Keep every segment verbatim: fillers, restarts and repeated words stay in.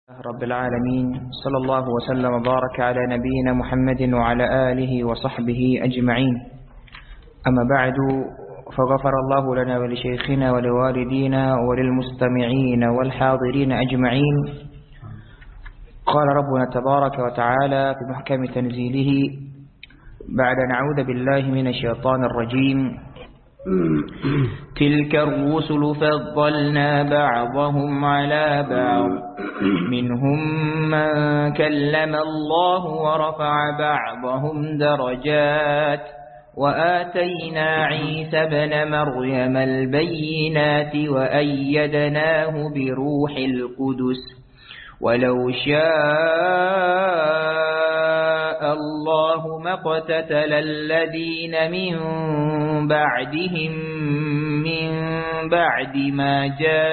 رب العالمين، صلى الله وسلم وبارك على نبينا محمد وعلى آله وصحبه أجمعين. أما بعد، فغفر الله لنا ولشيخنا ولوالدينا وللمستمعين والحاضرين أجمعين. قال ربنا تبارك وتعالى في محكم تنزيله بعد نعوذ بالله من الشيطان الرجيم: تلك الرسل فضلنا بعضهم على بعض منهم من كلم الله ورفع بعضهم درجات وآتينا عيسى ابن مريم البينات وأيدناه بروح القدس ولو شاء الله ما اقتتل الذين من بعدهم من بعد ما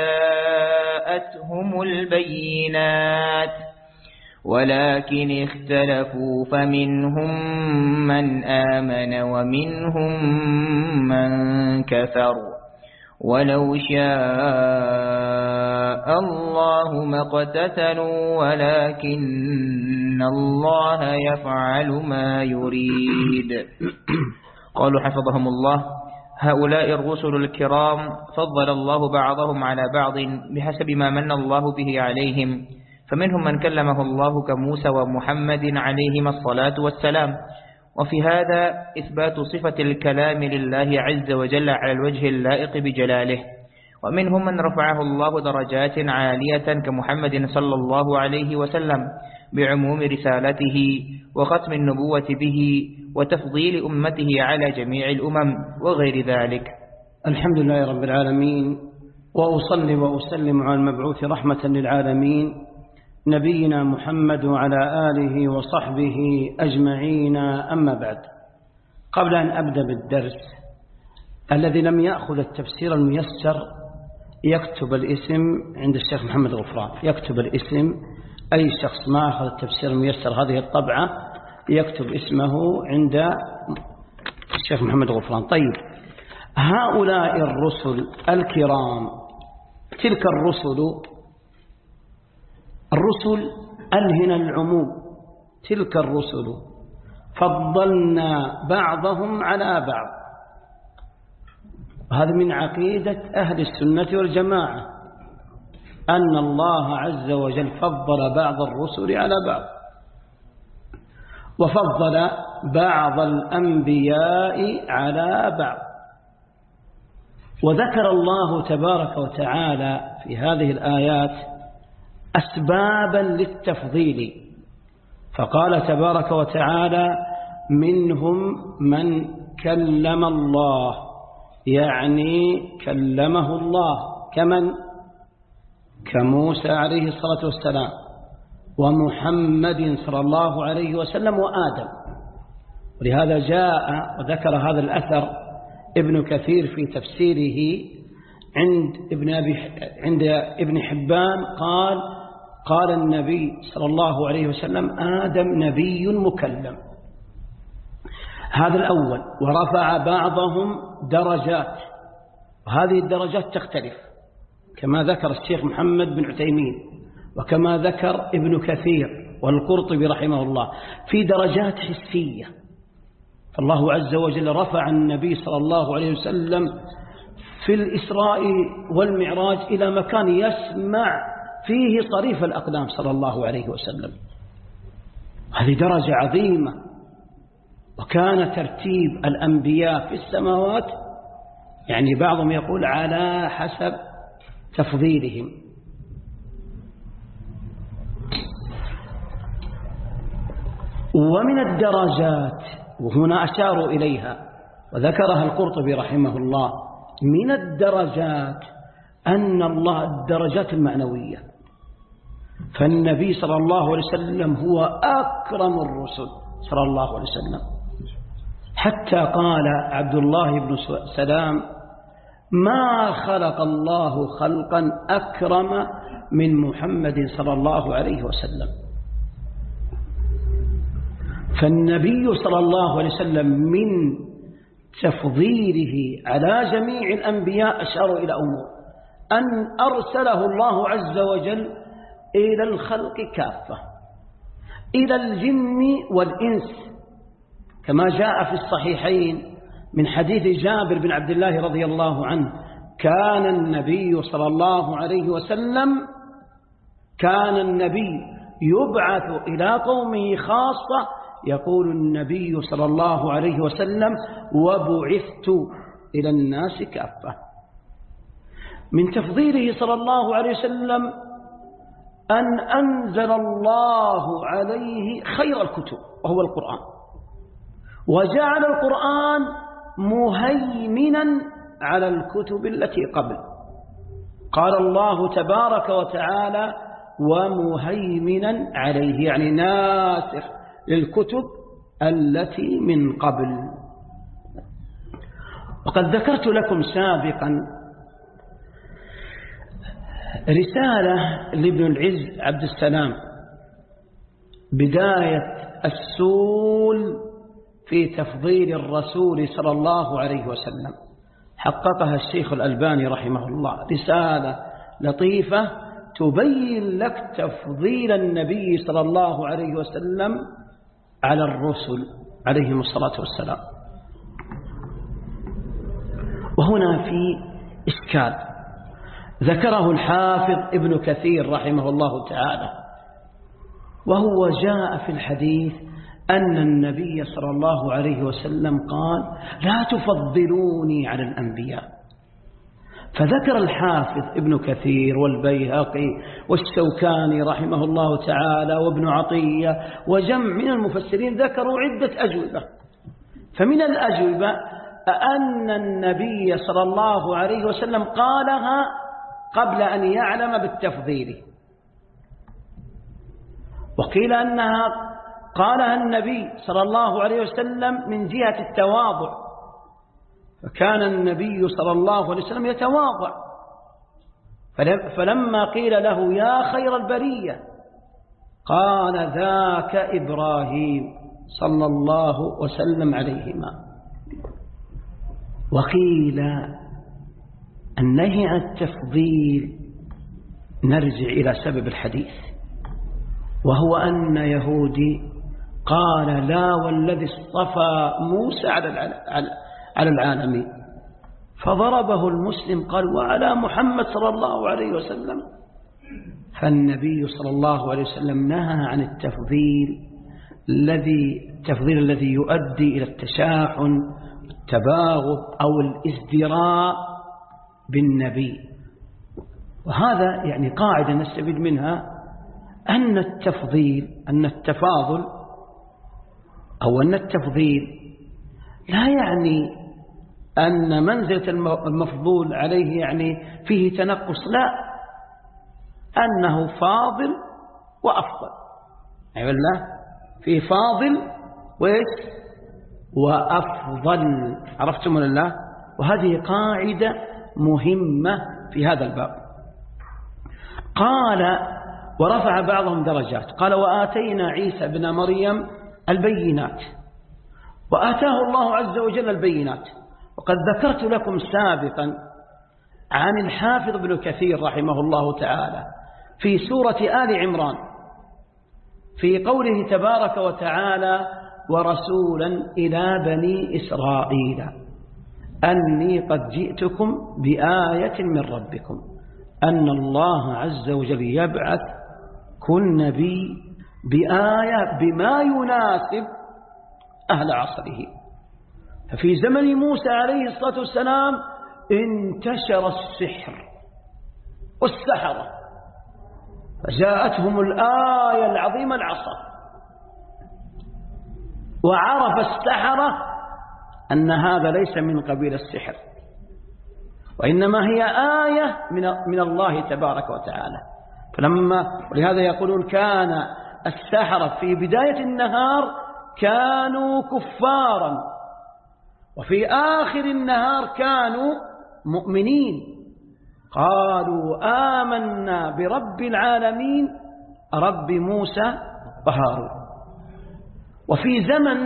جاءتهم البينات ولكن اختلفوا فمنهم من آمن ومنهم من كفر ولو شاء الله ما اقتتلوا ولكن الله يفعل ما يريد. قالوا حفظهم الله: هؤلاء الرسل الكرام فضل الله بعضهم على بعض بحسب ما من الله به عليهم، فمنهم من كلمه الله كموسى ومحمد عليهما الصلاة والسلام، وفي هذا إثبات صفة الكلام لله عز وجل على الوجه اللائق بجلاله. ومنهم من رفعه الله درجات عالية كمحمد صلى الله عليه وسلم بعموم رسالته وختم النبوة به وتفضيل أمته على جميع الأمم وغير ذلك. الحمد لله رب العالمين، وأصلي وأسلم على المبعوث رحمة للعالمين نبينا محمد وعلى آله وصحبه أجمعين. أما بعد، قبل أن أبدأ بالدرس، الذي لم يأخذ التفسير الميسر يكتب الاسم عند الشيخ محمد غفران، يكتب الاسم. أي شخص ما أخذ التفسير الميسر هذه الطبعة يكتب اسمه عند الشيخ محمد غفران. طيب، هؤلاء الرسل الكرام، تلك الرسل، الرسل ألهنا العموم، تلك الرسل فضلنا بعضهم على بعض، وهذا من عقيدة أهل السنة والجماعة، أن الله عز وجل فضل بعض الرسل على بعض، وفضل بعض الأنبياء على بعض. وذكر الله تبارك وتعالى في هذه الآيات أسبابا للتفضيل، فقال تبارك وتعالى: منهم من كلم الله، يعني كلمه الله، كمن؟ كموسى عليه الصلاة والسلام ومحمد صلى الله عليه وسلم وآدم. ولهذا جاء وذكر هذا الأثر ابن كثير في تفسيره عند ابن, أبي عند ابن حبان، قال قال النبي صلى الله عليه وسلم: آدم نبي مكلم. هذا الأول. ورفع بعضهم درجات، وهذه الدرجات تختلف كما ذكر الشيخ محمد بن عثيمين وكما ذكر ابن كثير والقرطبي رحمه الله، في درجات حسية. فالله عز وجل رفع النبي صلى الله عليه وسلم في الإسراء والمعراج إلى مكان يسمع فيه صريف الأقدام صلى الله عليه وسلم، هذه درجة عظيمة. وكان ترتيب الأنبياء في السماوات، يعني بعضهم يقول على حسب تفضيلهم. ومن الدرجات، وهنا أشاروا إليها وذكرها القرطبي رحمه الله، من الدرجات أن الله الدرجات المعنوية، فالنبي صلى الله عليه وسلم هو أكرم الرسل صلى الله عليه وسلم، حتى قال عبد الله بن سلام: ما خلق الله خلقا أكرم من محمد صلى الله عليه وسلم. فالنبي صلى الله عليه وسلم من تفضيله على جميع الأنبياء أشاروا إلى أمور: أن أرسله الله عز وجل إلى الخلق كافة، إلى الجن والإنس، كما جاء في الصحيحين من حديث جابر بن عبد الله رضي الله عنه: كان النبي صلى الله عليه وسلم كان النبي يبعث إلى قومه خاصة، يقول النبي صلى الله عليه وسلم: وبعثت إلى الناس كافة. من تفضيله صلى الله عليه وسلم أن أنزل الله عليه خير الكتب وهو القرآن، وجعل القرآن مهيمنا على الكتب التي قبل. قال الله تبارك وتعالى: ومهيمنا عليه، يعني ناسخ للكتب التي من قبل. وقد ذكرت لكم سابقا رسالة لابن العز عبد السلام بداية السول في تفضيل الرسول صلى الله عليه وسلم، حققها الشيخ الألباني رحمه الله، رسالة لطيفة تبين لك تفضيل النبي صلى الله عليه وسلم على الرسل عليهم الصلاة والسلام. وهنا في إشكال ذكره الحافظ ابن كثير رحمه الله تعالى، وهو جاء في الحديث أن النبي صلى الله عليه وسلم قال: لا تفضلوني على الأنبياء. فذكر الحافظ ابن كثير والبيهقي والشوكاني رحمه الله تعالى وابن عطية وجمع من المفسرين ذكروا عدة أجوبة. فمن الأجوبة أن النبي صلى الله عليه وسلم قالها قبل أن يعلم بالتفضيل، وقيل أنها قالها النبي صلى الله عليه وسلم من جهة التواضع، فكان النبي صلى الله عليه وسلم يتواضع، فلما قيل له: يا خير البرية، قال: ذاك إبراهيم صلى الله وسلم عليهما. وقيل النهي عن التفضيل نرجع إلى سبب الحديث، وهو أن يهودي قال: لا والذي اصطفى موسى على العالمين، فضربه المسلم قال: وعلى محمد صلى الله عليه وسلم. فالنبي صلى الله عليه وسلم نهى عن التفضيل الذي التفضيل الذي يؤدي إلى التشاحن والتباغض أو الازدراء بالنبي. وهذا يعني قاعدة نستفيد منها، أن التفضيل أن التفاضل أو أن التفضيل لا يعني أن منزلة المفضول عليه يعني فيه تنقص، لا، أنه فاضل وأفضل، أي والله فيه فاضل وإيش وأفضل، عرفتم ولا لا؟ وهذه قاعدة مهمة في هذا الباب. قال: ورفع بعضهم درجات، قال: وآتينا عيسى بن مريم البينات، وآتاه الله عز وجل البينات. وقد ذكرت لكم سابقا عن الحافظ ابن كثير رحمه الله تعالى في سورة آل عمران في قوله تبارك وتعالى: ورسولا إلى بني إسرائيل أني قد جئتكم بآية من ربكم أن الله عز وجل يبعث كل نبي بآية بما يناسب أهل عصره. ففي زمن موسى عليه الصلاة والسلام انتشر السحر والسحرة، فجاءتهم الآية العظيمة العصا، وعرف السحرة أن هذا ليس من قبيل السحر، وإنما هي آية من من الله تبارك وتعالى. فلما ولهذا يقولون كان السحرة في بداية النهار كانوا كفارا، وفي آخر النهار كانوا مؤمنين. قالوا: آمنا برب العالمين رب موسى وهارون. وفي زمن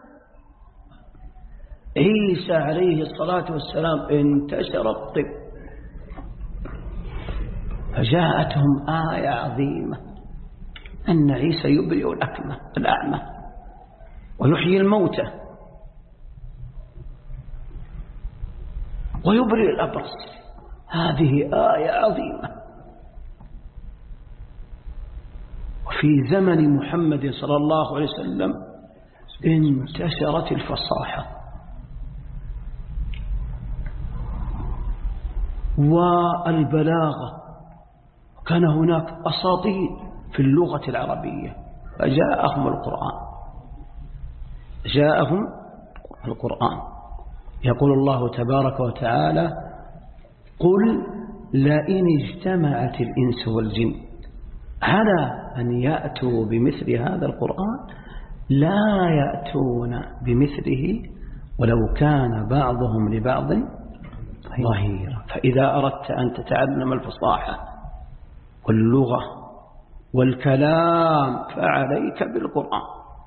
عيسى عليه الصلاة والسلام انتشر الطب، فجاءتهم آية عظيمة أن عيسى يبرئ الأكمة الأعمى ويحيي الموتى ويبرئ الأبرص. هذه آية عظيمة. وفي زمن محمد صلى الله عليه وسلم انتشرت الفصاحة والبلاغة، كان هناك أساطير في اللغة العربية، فجاءهم القرآن جاءهم القرآن يقول الله تبارك وتعالى: قل لئن اجتمعت الإنس والجن على أن يأتوا بمثل هذا القرآن لا يأتون بمثله ولو كان بعضهم لبعض ظهيرا. فإذا أردت أن تتعلم الفصاحة واللغة والكلام فعليك بالقرآن،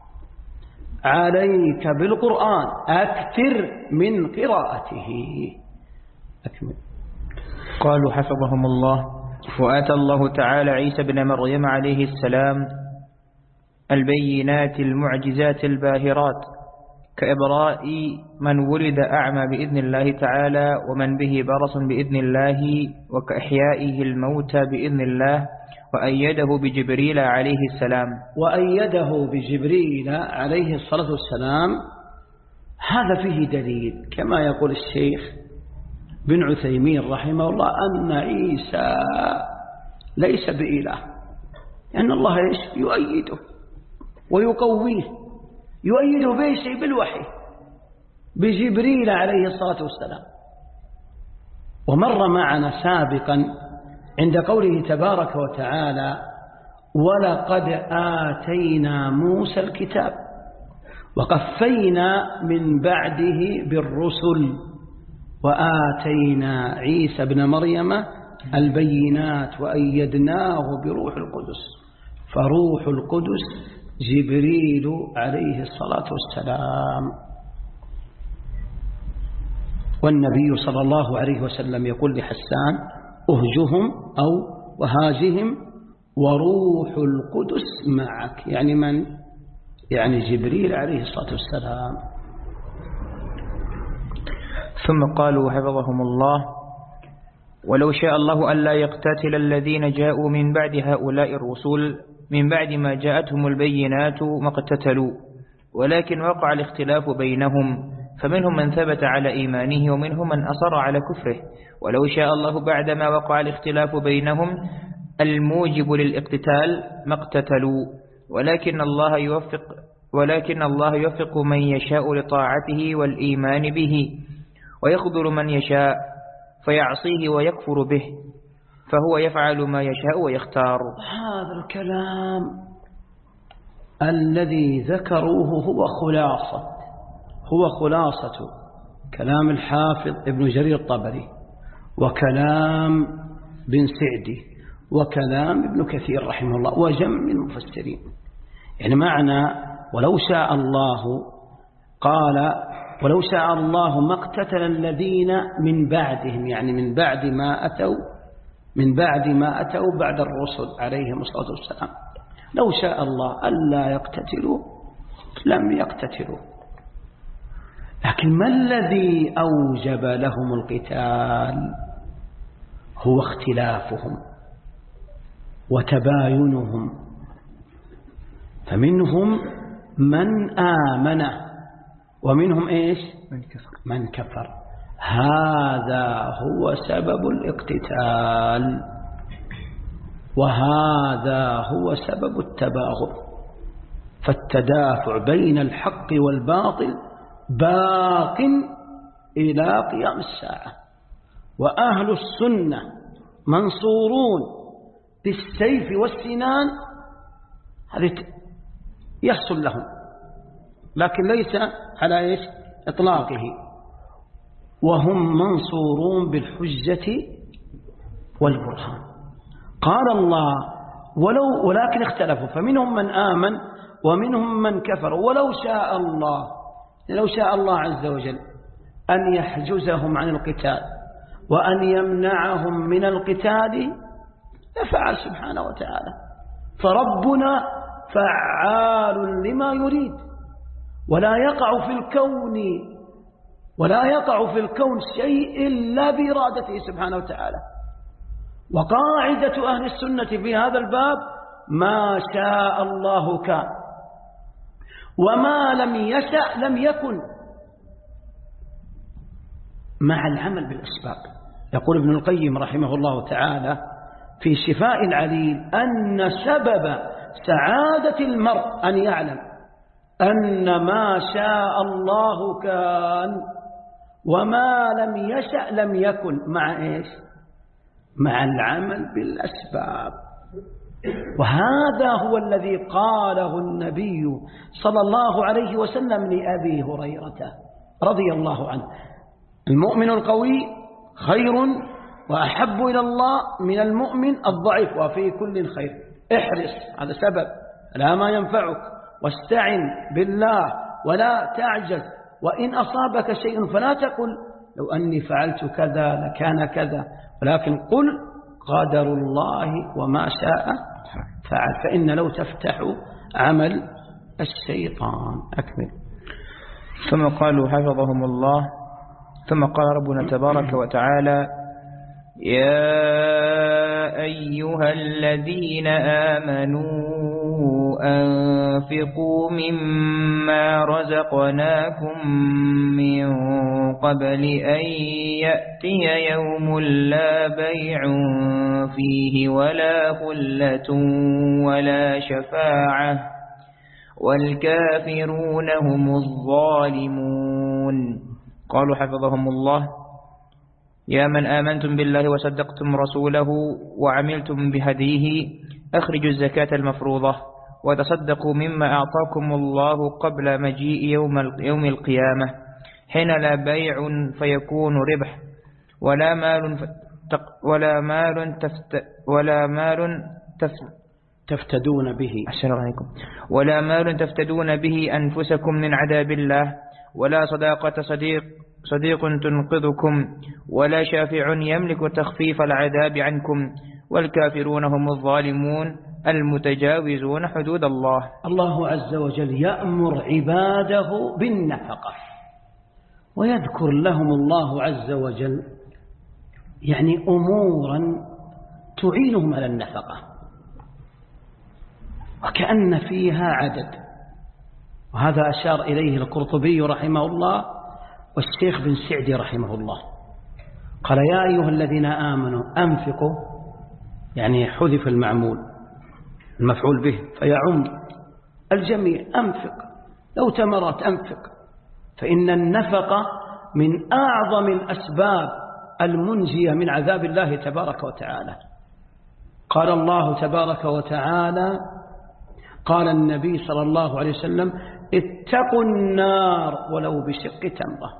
عليك بالقرآن، أكثر من قراءته. أكمل. قالوا حفظهم الله: وآتى الله تعالى عيسى بن مريم عليه السلام البينات المعجزات الباهرات، كإبراء من ولد أعمى بإذن الله تعالى ومن به برص بإذن الله، وكإحيائه الموتى بإذن الله، وأيده بجبريل عليه السلام وأيده بجبريل عليه الصلاة والسلام. هذا فيه دليل كما يقول الشيخ بن عثيمين رحمه الله أن عيسى ليس بإله، لأن الله يؤيده ويقويه، يؤيده بشيء بالوحي بجبريل عليه الصلاة والسلام. ومر معنا سابقا عند قوله تبارك وتعالى: ولقد آتينا موسى الكتاب وقفينا من بعده بالرسل وآتينا عيسى ابن مريم البينات وأيدناه بروح القدس. فروح القدس جبريل عليه الصلاة والسلام. والنبي صلى الله عليه وسلم يقول لحسان: أهجهم أو وهاجهم وروح القدس معك، يعني من؟ يعني جبريل عليه الصلاة والسلام. ثم قالوا حفظهم الله: ولو شاء الله ألا يقتتل الذين جاءوا من بعد هؤلاء الرسل من بعد ما جاءتهم البينات ما اقتتلوا، ولكن وقع الاختلاف بينهم، فمنهم من ثبت على إيمانه ومنهم من أصر على كفره. ولو شاء الله بعدما وقع الاختلاف بينهم الموجب للاقتتال ما اقتتلوا، ولكن الله يوفق ولكن الله يوفق من يشاء لطاعته والإيمان به، ويخذل من يشاء فيعصيه ويكفر به، فهو يفعل ما يشاء ويختار. هذا الكلام الذي ذكروه هو خلاصة هو خلاصة كلام الحافظ ابن جرير الطبري وكلام بن سعدي وكلام ابن كثير رحمه الله وجمع المفسرين. يعني معنى ولو شاء الله، قال ولو شاء الله ما اقتتل الذين من بعدهم، يعني من بعد ما أتوا من بعد ما أتوا بعد الرسل عليهم الصلاة والسلام. لو شاء الله ألا يقتتلوا لم يقتتلوا، لكن ما الذي أوجب لهم القتال؟ هو اختلافهم وتباينهم، فمنهم من آمن ومنهم إيش؟ من كفر. من كفر. هذا هو سبب الاقتتال، وهذا هو سبب التباغض. فالتدافع بين الحق والباطل باق إلى قيام الساعة، وأهل السنة منصورون بالسيف والسنان، هذه يحصل لهم، لكن ليس على إيش؟ إطلاقه. وهم منصورون بالحجة والبرهان. قال الله ولو ولكن اختلفوا، فمنهم من آمن ومنهم من كفر. ولو شاء الله لو شاء الله عز وجل أن يحجزهم عن القتال وأن يمنعهم من القتال لفعل سبحانه وتعالى، فربنا فعال لما يريد، ولا يقع في الكون ولا يقع في الكون شيء إلا بإرادته سبحانه وتعالى. وقاعدة أهل السنة في هذا الباب ما شاء الله كان، وما لم يشأ لم يكن، مع العمل بالأسباب. يقول ابن القيم رحمه الله تعالى في شفاء العليل أن سبب سعادة المرء أن يعلم أن ما شاء الله كان وما لم يشأ لم يكن، مع إيش؟ مع العمل بالأسباب. وهذا هو الذي قاله النبي صلى الله عليه وسلم لأبي هريرة رضي الله عنه: المؤمن القوي خير وأحب إلى الله من المؤمن الضعيف، وفي كل خير. احرص، هذا سبب، لا ما ينفعك، واستعن بالله ولا تعجز، وإن أصابك شيء فلا تقل لو أني فعلت كذا لكان كذا، ولكن قل قدر الله وما شاء فعل، فإن لو تفتح عمل الشيطان. أكمل. ثم قالوا حفظهم الله: ثم قال ربنا تبارك وتعالى: يا أيها الذين آمنوا أنفقوا مما رزقناكم من قبل أن يأتي يوم لا بيع فيه ولا خلة ولا شفاعة والكافرون هم الظالمون. قالوا حفظهم الله: يا من آمنتم بالله وصدقتم رسوله وعملتم بهديه أخرجوا الزكاة المفروضة وتصدقوا مما أعطاكم الله قبل مجيء يوم يوم القيامة حين لا بيع فيكون ربح ولا مال ولا مال تفت ولا مال تفت تفتدون به ولا مال تفتدون به أنفسكم من عذاب الله ولا صداقة صديق صديق تنقذكم ولا شافع يملك تخفيف العذاب عنكم والكافرون هم الظالمون المتجاوزون حدود الله. الله عز وجل يأمر عباده بالنفقة، ويذكر لهم الله عز وجل يعني أمورا تعينهم على النفقة، وكأن فيها عدد. وهذا أشار إليه القرطبي رحمه الله والشيخ بن سعدي رحمه الله. قال: يا أيها الذين آمنوا أنفقوا، يعني حذف المعمول المفعول به فيعم الجميع. أنفق، لو تمرت أنفق، فإن النفقة من أعظم الأسباب المنجية من عذاب الله تبارك وتعالى. قال الله تبارك وتعالى: قال النبي صلى الله عليه وسلم: اتقوا النار ولو بشق تمرة.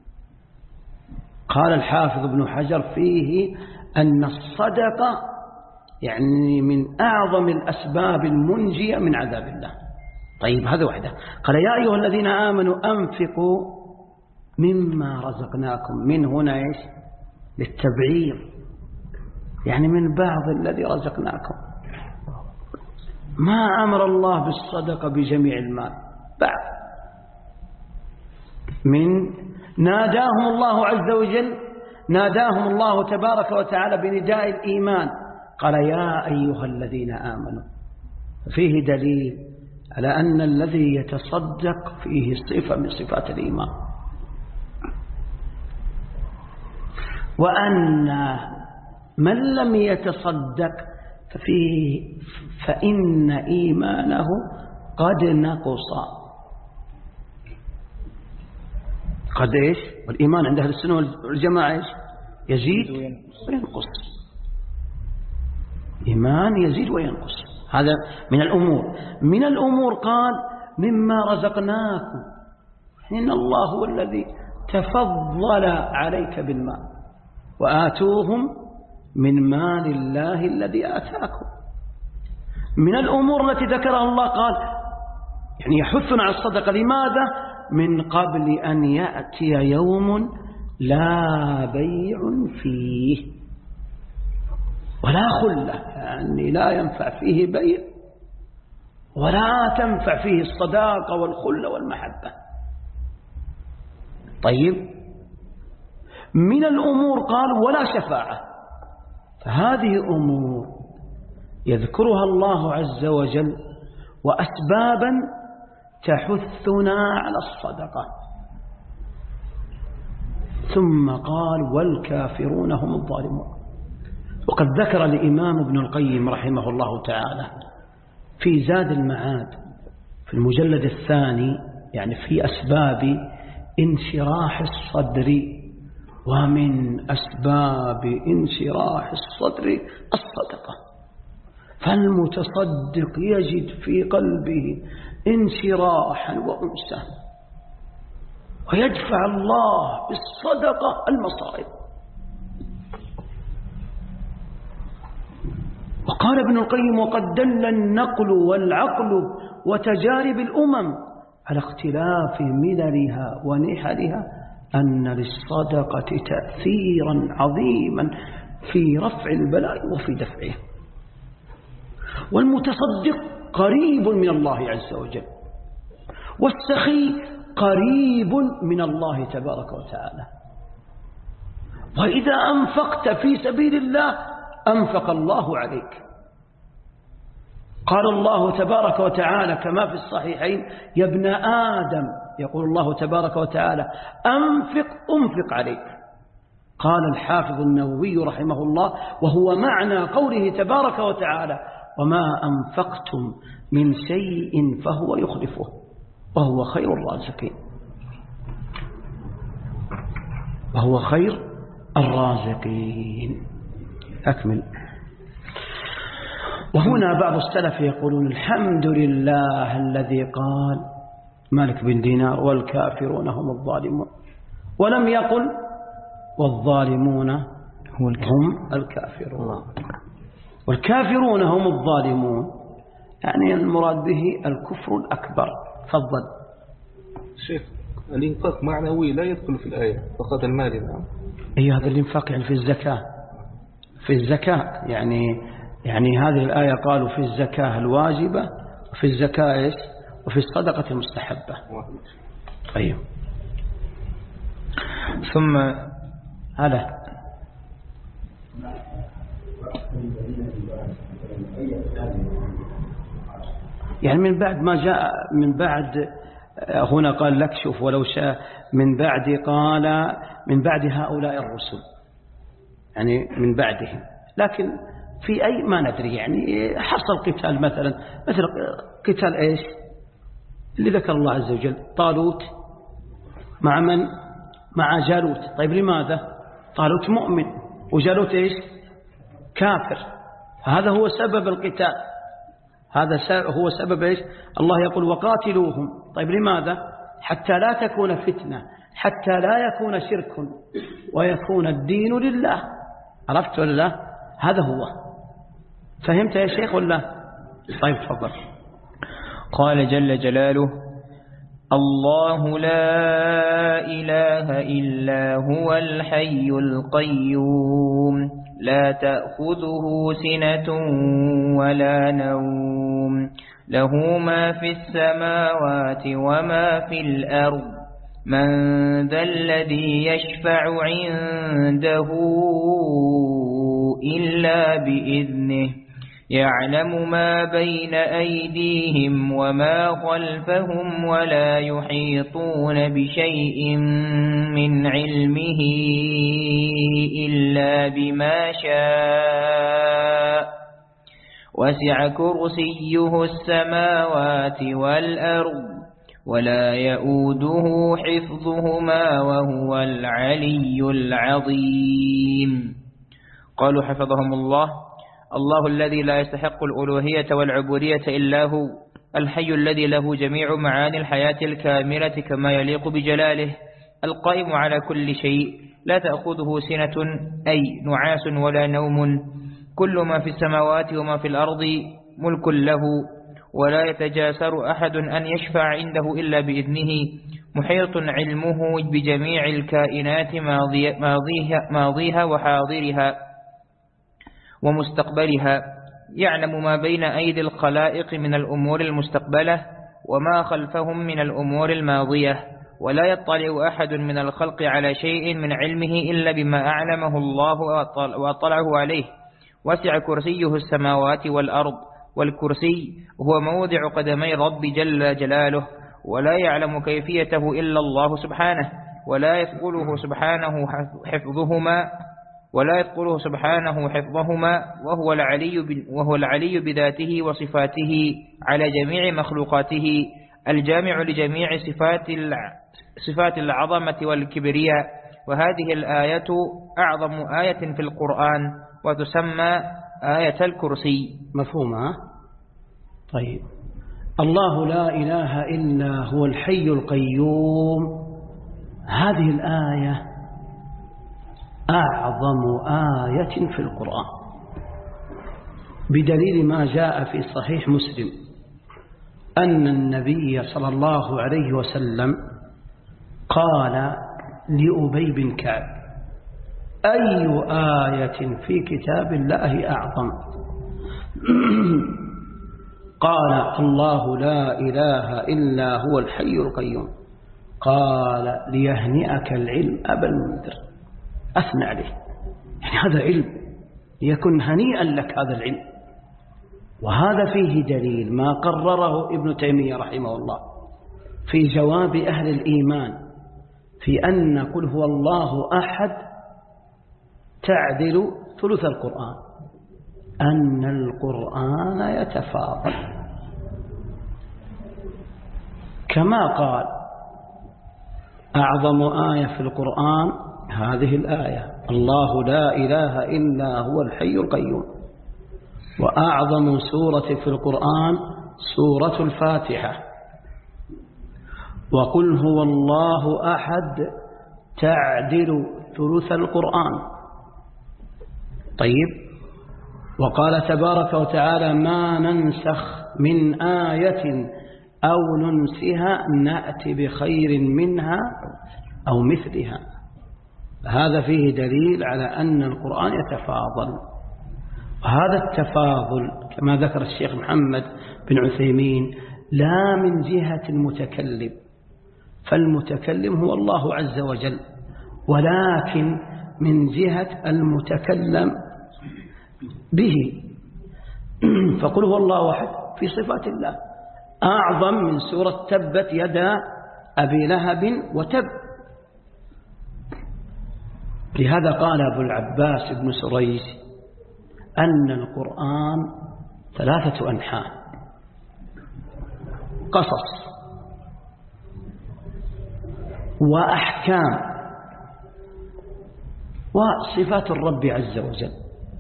قال الحافظ ابن حجر فيه أن الصدقة يعني من أعظم الأسباب المنجية من عذاب الله. طيب، هذا وحده. قال: يا أيها الذين آمنوا أنفقوا مما رزقناكم، من هنا إيش؟ للتبعير، يعني من بعض الذي رزقناكم. ما أمر الله بالصدقة بجميع المال، بعض. من ناداهم الله عز وجل، ناداهم الله تبارك وتعالى بنداء الإيمان، قال: يا أيها الذين آمنوا. فيه دليل على أن الذي يتصدق فيه صفة من صفات الإيمان، وأن من لم يتصدق ففيه فإن إيمانه قد نقص. قد إيش؟ والإيمان عند أهل السنة والجماعة إيش؟ يزيد وينقص. إيمان يزيد وينقص. هذا من الأمور. من الأمور قال: مما رزقناكم، إن الله هو الذي تفضل عليك بالمال، وآتوهم من مال الله الذي آتاكم. من الأمور التي ذكرها الله قال يعني يحثنا على الصدقة. لماذا؟ من قبل أن يأتي يوم لا بيع فيه ولا خلة، يعني لا ينفع فيه بيع ولا تنفع فيه الصداقة والخلة والمحبة. طيب، من الأمور قال ولا شفاعة، فهذه أمور يذكرها الله عز وجل وأسبابا تحثنا على الصدقة. ثم قال والكافرون هم الظالمون. وقد ذكر الإمام ابن القيم رحمه الله تعالى في زاد المعاد في المجلد الثاني، يعني في أسباب انشراح الصدر، ومن أسباب انشراح الصدر الصدقة. فالمتصدق يجد في قلبه انشراحا وأنسا، ويدفع الله بالصدقة المصائب. وقال ابن القيم وقد دل النقل والعقل وتجارب الأمم على اختلاف مللها ونحلها أن للصدقة تأثيرا عظيما في رفع البلاء وفي دفعه. والمتصدق قريب من الله عز وجل، والسخي قريب من الله تبارك وتعالى. وإذا أنفقت في سبيل الله أنفق الله عليك. قال الله تبارك وتعالى كما في الصحيحين يا ابن آدم، يقول الله تبارك وتعالى أنفق أنفق عليك. قال الحافظ النووي رحمه الله وهو معنى قوله تبارك وتعالى وما أنفقتم من شيء فهو يخلفه وهو خير الرازقين، وهو خير الرازقين. أكمل. وهنا بعض السلف يقولون الحمد لله الذي قال مالك بن دينار والكافرون هم الظالمون، ولم يقل والظالمون هم الكافرون. والكافرون هم الظالمون يعني المراد به الكفر الأكبر. تفضل شيخ. الإنفاق معنوي لا يدخل في الآية فقط المال. نعم. أي هذا الإنفاق يعني في الزكاة، في الزكاة يعني يعني هذه الآية قالوا في الزكاة الواجبة وفي الزكاة إيش وفي الصدقة المستحبة. طيب. ثم هذا يعني من بعد ما جاء من بعد هنا قال لك شوف ولو شاء من بعد قال من بعد هؤلاء الرسل يعني من بعدهم، لكن في أي ما ندري يعني حصل قتال مثلا مثل قتال إيش اللي ذكر الله عز وجل طالوت مع من مع جالوت. طيب لماذا طالوت مؤمن وجالوت إيش كافر؟ هذا هو سبب القتال، هذا هو سبب إيش الله يقول وقاتلوهم. طيب لماذا؟ حتى لا تكون فتنة، حتى لا يكون شرك ويكون الدين لله. عرفت ولا لا؟ هذا هو. فهمت يا شيخ ولا؟ طيب تفضل. قال جل جلاله الله لا إله إلا هو الحي القيوم لا تأخذه سنة ولا نوم له ما في السماوات وما في الأرض من ذا الذي يشفع عنده إلا بإذنه يعلم ما بين أيديهم وما خلفهم ولا يحيطون بشيء من علمه إلا بما شاء وسع كرسيه السماوات والأرض ولا يؤوده حفظهما وهو العلي العظيم. قالوا حفظهم الله الله الذي لا يستحق الألوهية والعبودية إلا هو الحي الذي له جميع معاني الحياة الكاملة كما يليق بجلاله القائم على كل شيء لا تأخذه سنة أي نعاس ولا نوم كل ما في السماوات وما في الأرض ملك له ولا يتجاسر أحد أن يشفع عنده إلا بإذنه محيط علمه بجميع الكائنات ماضيها, ماضيها وحاضرها ومستقبلها يعلم ما بين أيدي الخلائق من الأمور المستقبلة وما خلفهم من الأمور الماضية، ولا يطلع أحد من الخلق على شيء من علمه إلا بما أعلمه الله وأطلعه عليه. وسع كرسيه السماوات والأرض، والكرسي هو موضع قدمي رب جل جلاله، ولا يعلم كيفيته إلا الله سبحانه، ولا يثقله سبحانه حفظهما ولا يثقله سبحانه حفظهما وهو العلي وهو العلي بذاته وصفاته على جميع مخلوقاته، الجامع لجميع صفات صفات العظمة والكبرياء. وهذه الآية أعظم آية في القرآن، وتسمى آية الكرسي. مفهومة؟ طيب. الله لا إله إلا هو الحي القيوم، هذه الآية أعظم آية في القرآن، بدليل ما جاء في صحيح مسلم أن النبي صلى الله عليه وسلم قال لأبي بن كعب: أي آية في كتاب الله أعظم؟ قال: الله لا إله إلا هو الحي القيوم. قال: ليهنئك العلم أبا المنذر. أثنى عليه، يعني هذا علم، ليكن هنيئا لك هذا العلم. وهذا فيه دليل ما قرره ابن تيمية رحمه الله في جواب أهل الإيمان في أن قل هو الله أحد تعدل ثلث القرآن، أن القرآن يتفاضل، كما قال: أعظم آية في القرآن هذه الآية، الله لا إله إلا هو الحي القيوم. وأعظم سورة في القرآن سورة الفاتحة. وقل هو الله أحد تعدل ثلث القرآن. طيب. وقال تبارك وتعالى: ما ننسخ من آية أو ننسها نأتي بخير منها أو مثلها. هذا فيه دليل على أن القرآن يتفاضل. وهذا التفاضل كما ذكر الشيخ محمد بن عثيمين لا من جهة المتكلم، فالمتكلم هو الله عز وجل، ولكن من جهة المتكلم به. فقل هو الله أحد في صفات الله أعظم من سورة تبت يدا أبي لهب وتب. لهذا قال أبو العباس بن سريج أن القرآن ثلاثة أنحاء: قصص وأحكام وصفات الرب عز وجل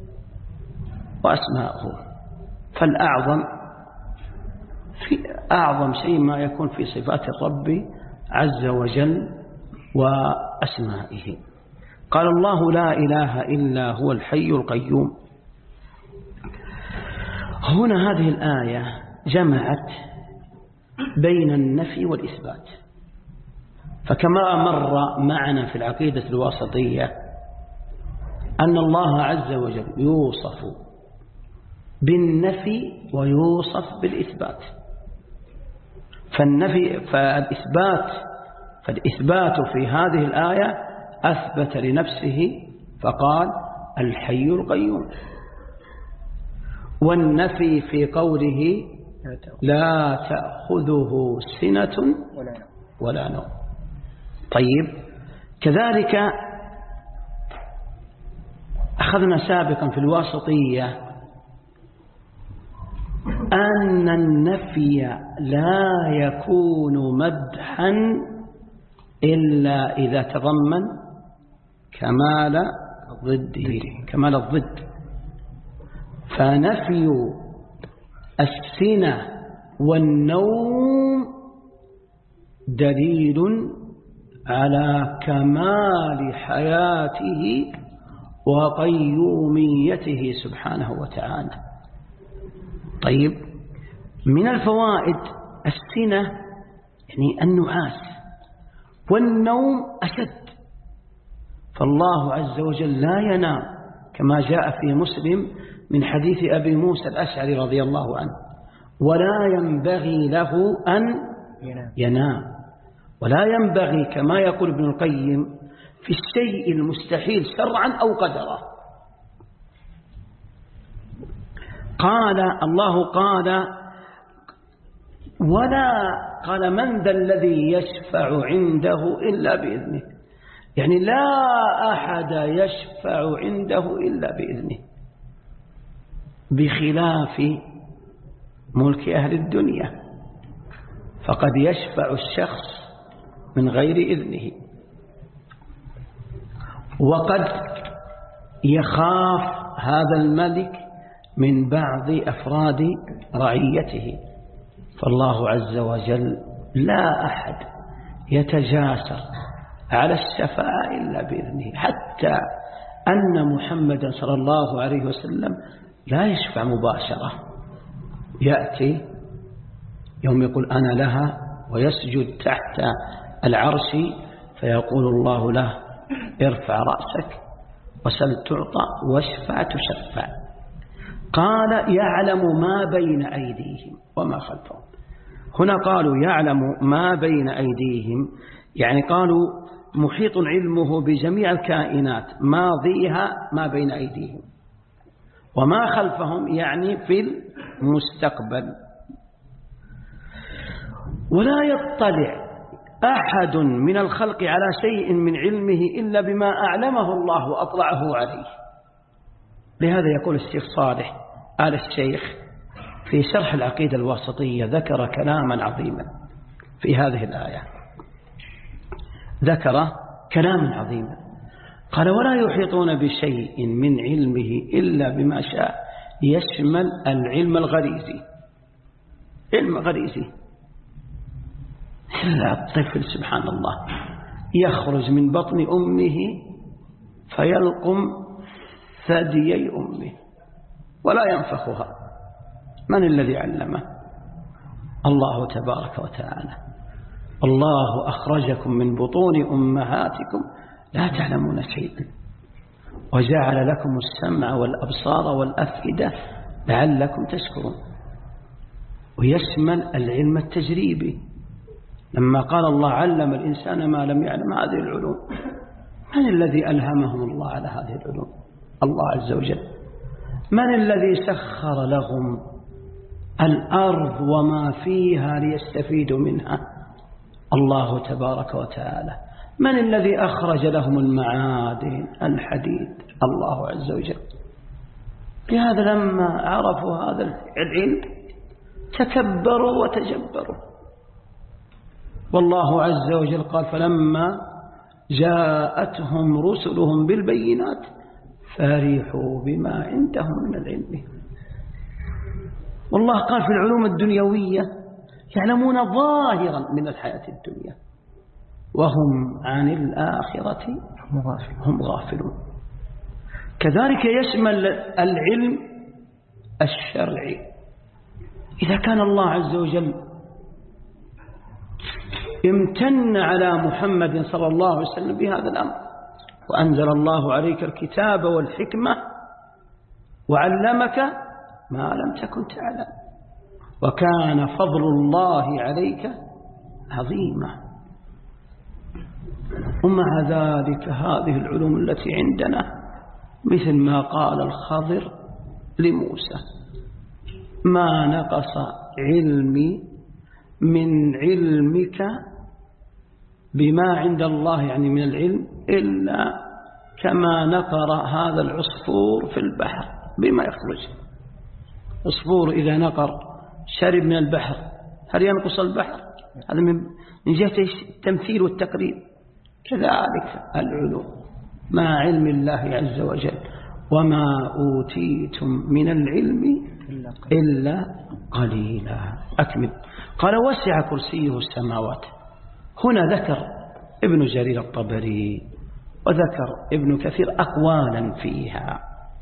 وأسماءه. فالأعظم في أعظم شيء ما يكون في صفات الرب عز وجل وأسمائه. قال: الله لا إله إلا هو الحي القيوم. هنا هذه الآية جمعت بين النفي والإثبات. فكما مر معنا في العقيدة الواسطية أن الله عز وجل يوصف بالنفي ويوصف بالإثبات، فالنفي فالإثبات فالإثبات في هذه الآية أثبت لنفسه فقال: الحي القيوم. والنفي في قوله: لا تأخذه سنة ولا نوم. طيب. كذلك أخذنا سابقا في الواسطية أن النفي لا يكون مدحا إلا إذا تضمن كمال ضده، كمال الضد. فنفي السنة والنوم دليل على كمال حياته وقيوميته سبحانه وتعالى. طيب. من الفوائد: السنة يعني النعاس، والنوم أشد، فالله عز وجل لا ينام كما جاء في مسلم من حديث أبي موسى الأشعري رضي الله عنه: ولا ينبغي له أن ينام. ولا ينبغي كما يقول ابن القيم في الشيء المستحيل شرعا أو قدرا. قال الله قال ولا قال من ذا الذي يشفع عنده إلا بإذنه، يعني لا أحد يشفع عنده إلا بإذنه، بخلاف ملك أهل الدنيا فقد يشفع الشخص من غير إذنه، وقد يخاف هذا الملك من بعض أفراد رعيته. فالله عز وجل لا أحد يتجاسر على الشفاعة إلا بإذنه، حتى أن محمدا صلى الله عليه وسلم لا يشفع مباشرة، يأتي يوم يقول أنا لها ويسجد تحت العرش فيقول الله له ارفع رأسك وسل تعطى واشفع تشفع. قال يعلم ما بين أيديهم وما خلفهم. هنا قالوا يعلم ما بين أيديهم، يعني قالوا محيط علمه بجميع الكائنات ماضيها ما بين أيديهم، وما خلفهم يعني في المستقبل. ولا يطلع أحد من الخلق على شيء من علمه إلا بما أعلمه الله وأطلعه عليه. لهذا يقول الشيخ صالح آل الشيخ في شرح العقيدة الواسطية ذكر كلاما عظيما في هذه الآية، ذكر كلاما عظيما قال ولا يحيطون بشيء من علمه إلا بما شاء، يشمل العلم الغريزي. علم غريزي، إلا الطفل سبحان الله يخرج من بطن أمه فيلقم ثديي أمه ولا ينفخها، من الذي علمه؟ الله تبارك وتعالى. الله أخرجكم من بطون أمهاتكم لا تعلمون شيئا وجعل لكم السمع والأبصار والأفئدة لعلكم تشكرون. ويشمل العلم التجريبي، لما قال الله علم الإنسان ما لم يعلم هذه العلوم، من الذي ألهمهم الله على هذه العلوم؟ الله عز وجل. من الذي سخر لهم الأرض وما فيها ليستفيدوا منها؟ الله تبارك وتعالى. من الذي أخرج لهم المعادن الحديد؟ الله عز وجل. لهذا لما عرفوا هذا العلم تكبروا وتجبروا. والله عز وجل قال فلما جاءتهم رسلهم بالبينات فرحوا بما عندهم من العلم. والله قال في العلوم الدنيوية يعلمون ظاهرا من الحياة الدنيا وهم عن الآخرة هم غافلون. كذلك يشمل العلم الشرعي. إذا كان الله عز وجل امتن على محمد صلى الله عليه وسلم بهذا الأمر وأنزل الله عليك الكتاب والحكمة وعلمك ما لم تكن تعلم وكان فضل الله عليك عظيما. ومع ذلك هذه العلوم التي عندنا مثل ما قال الخضر لموسى ما نقص علمي من علمك بما عند الله، يعني من العلم، إلا كما نقر هذا العصفور في البحر بما يخرج. عصفور إذا نقر شرب من البحر هل ينقص البحر؟ هذا من جهة التمثيل والتقريب. كذلك العلوم مع علم الله عز وجل وما أوتيتم من العلم إلا قليلا. أكمل. قال وسع كرسيه السماوات. هنا ذكر ابن جرير الطبري وذكر ابن كثير أقوالا فيها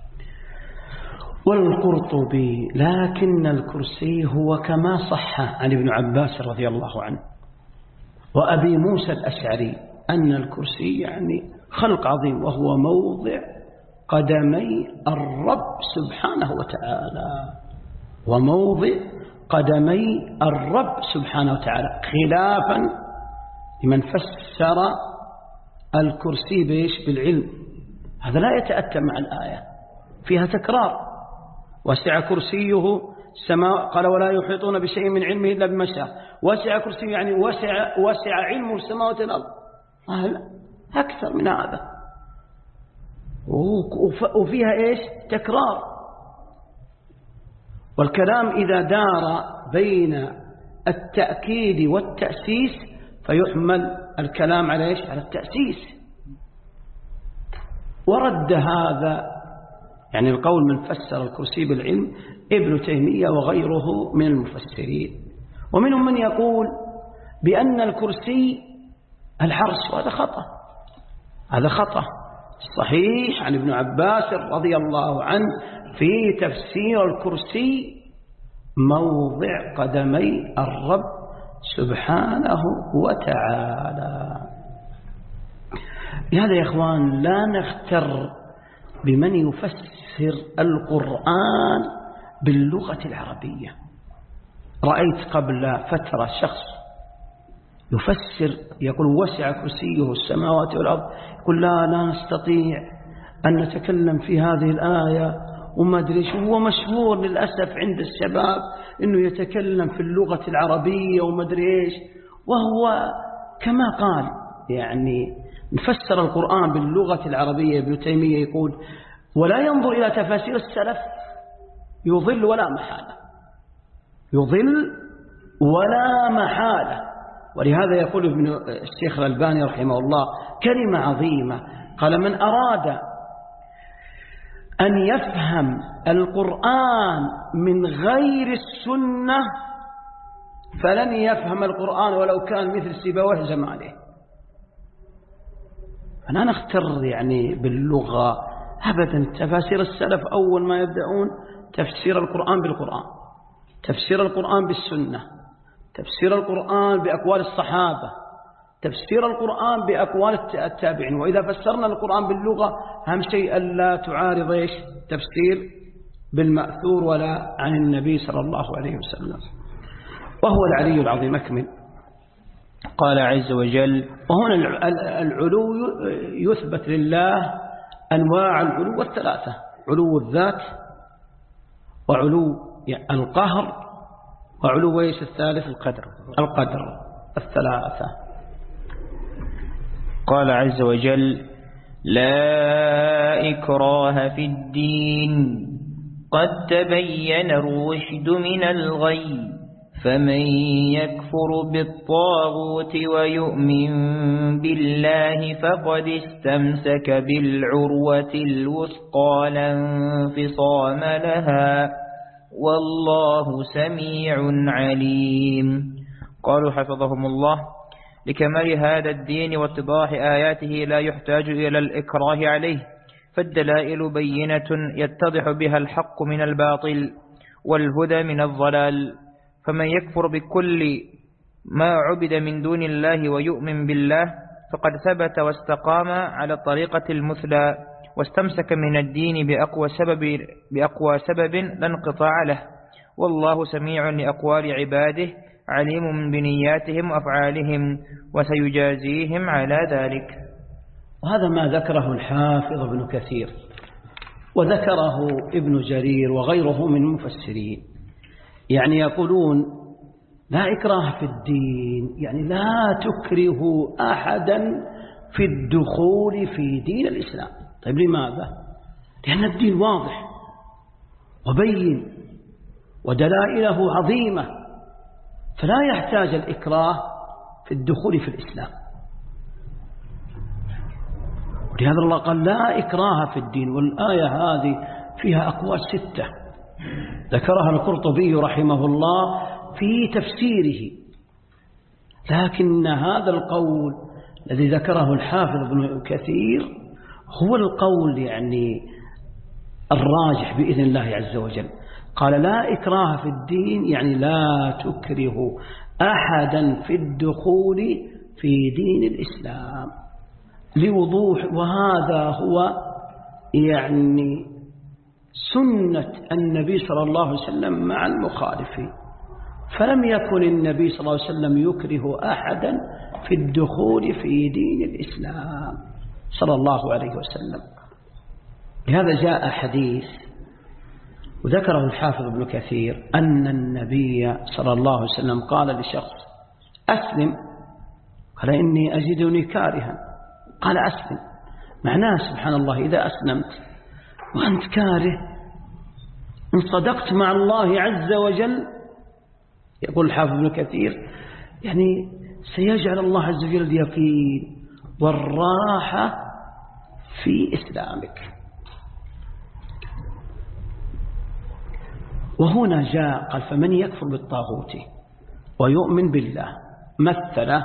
والقرطبي، لكن الكرسي هو كما صح عن ابن عباس رضي الله عنه وأبي موسى الأشعري أن الكرسي يعني خلق عظيم وهو موضع قدمي الرب سبحانه وتعالى، وموضع قدمي الرب سبحانه وتعالى، خلافا لمن فسر الكرسي بإيش؟ بالعلم. هذا لا يتأتى مع الآية، فيها تكرار. وسع كرسيه السماء، قال ولا يحيطون بشيء من علمه إلا بما شاء. وسع كرسيه يعني وسع, وسع علمه السماوات والأرض، أكثر من هذا. وفيها إيش؟ تكرار. والكلام إذا دار بين التأكيد والتأسيس فيحمل الكلام على إيش؟ على التأسيس. ورد هذا يعني القول من فسر الكرسي بالعلم ابن تيمية وغيره من المفسرين. ومنهم من يقول بأن الكرسي العرش، وهذا خطأ. هذا خطأ صحيح عن ابن عباس رضي الله عنه في تفسير الكرسي موضع قدمي الرب سبحانه وتعالى. لهذا يا إخوان لا نغتر بمن يفسر القرآن باللغة العربية. رأيت قبل فترة شخص يفسر يقول وسع كرسيه السماوات والأرض، يقول لا لا نستطيع أن نتكلم في هذه الآية وما أدري شو. هو مشهور للأسف عند الشباب أنه يتكلم في اللغة العربية وما أدري إيش، وهو كما قال يعني نفسر القرآن باللغة العربية. ابن تيمية يقول ولا ينظر إلى تفاسير السلف يضل ولا محالة، يضل ولا محالة. ولهذا يقول ابن الشيخ الألباني رحمه الله كلمة عظيمة، قال من أراد أن يفهم القرآن من غير السنة فلن يفهم القرآن ولو كان مثل سيبويه زمانه. أنا نختر يعني باللغة أبدا. تفاسير السلف أول ما يبدأون تفسير القرآن بالقرآن، تفسير القرآن بالسنة، تفسير القرآن بأقوال الصحابة، تفسير القرآن بأقوال التابعين. وإذا فسرنا القرآن باللغة أهم شيء ألا تعارض إيش؟ تفسير بالمأثور ولا عن النبي صلى الله عليه وسلم. وهو العلي العظيم. أكمل. قال عز وجل وهنا العلو يثبت لله أنواع العلو الثلاثة: علو الذات، وعلو القهر، وعلو ايش الثالث؟ القدر. القدر الثلاثة. قال عز وجل لا إكراه في الدين قد تبين الرشد من الغي فمن يكفر بالطاغوت ويؤمن بالله فقد استمسك بالعروة الوثقى لا انفصام لها والله سميع عليم. قالوا حفظهم الله لكمال هذا الدين واتضاح آياته لا يحتاج إلى الإكراه عليه، فالدلائل بينة يتضح بها الحق من الباطل والهدى من الضلال. فمن يكفر بكل ما عبد من دون الله ويؤمن بالله فقد ثبت واستقام على الطريقة المثلى واستمسك من الدين بأقوى سبب, بأقوى سبب لا انقطاع له، والله سميع لأقوال عباده عليم بنياتهم وأفعالهم وسيجازيهم على ذلك. وهذا ما ذكره الحافظ ابن كثير وذكره ابن جرير وغيره من المفسرين، يعني يقولون لا إكراه في الدين، يعني لا تكره أحدا في الدخول في دين الإسلام. طيب لماذا؟ لأن الدين واضح وبين ودلائله عظيمة، فلا يحتاج الإكراه في الدخول في الإسلام. ولهذا الله قال لا إكراه في الدين. والآية هذه فيها أقوال ستة ذكرها القرطبي رحمه الله في تفسيره، لكن هذا القول الذي ذكره الحافظ ابن كثير هو القول يعني الراجح بإذن الله عز وجل. قال لا إكراه في الدين يعني لا تكره أحدا في الدخول في دين الإسلام لوضوح، وهذا هو يعني سنة النبي صلى الله عليه وسلم مع المخالفين، فلم يكن النبي صلى الله عليه وسلم يكره أحدا في الدخول في دين الإسلام صلى الله عليه وسلم. لهذا جاء حديث وذكره الحافظ ابن كثير أن النبي صلى الله عليه وسلم قال لشخص أسلم، قال إني أجدني كارها، قال أسلم. معناه سبحان الله إذا أسلمت وأنت كاره إن صدقت مع الله عز وجل، يقول الحافظ ابن كثير يعني سيجعل الله عز وجل اليقين والراحة في إسلامك. وهنا جاء قال فمن يكفر بالطاغوت ويؤمن بالله، مثل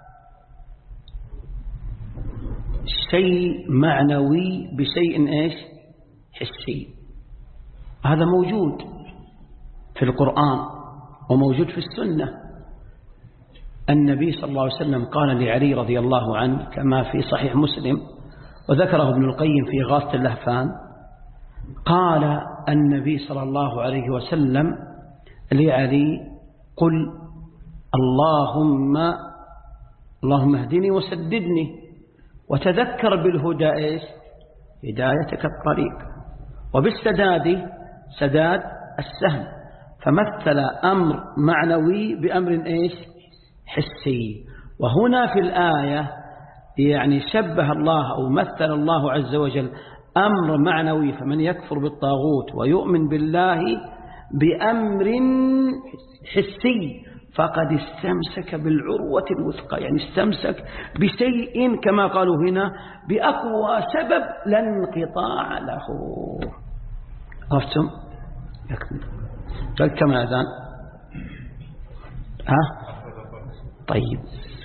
شيء معنوي بشيء إيش حسي. هذا موجود في القرآن وموجود في السنة. النبي صلى الله عليه وسلم قال لعلي رضي الله عنه كما في صحيح مسلم وذكره ابن القيم في غاثة اللهفان، قال النبي صلى الله عليه وسلم لعلي قل اللهم اللهم اهدني وسددني وتذكر بالهدى إيش هدايتك الطريق، وبالسداد سداد السهم. فمثل أمر معنوي بأمر إيش حسي. وهنا في الآية يعني شبه الله أو مثل الله عز وجل أمر معنوي فمن يكفر بالطاغوت ويؤمن بالله بأمر حسي فقد استمسك بالعروة الوثقى، يعني استمسك بشيء كما قالوا هنا بأقوى سبب لا انقطاع له. عرفتم؟ كم الأذان؟ ها؟ طيب.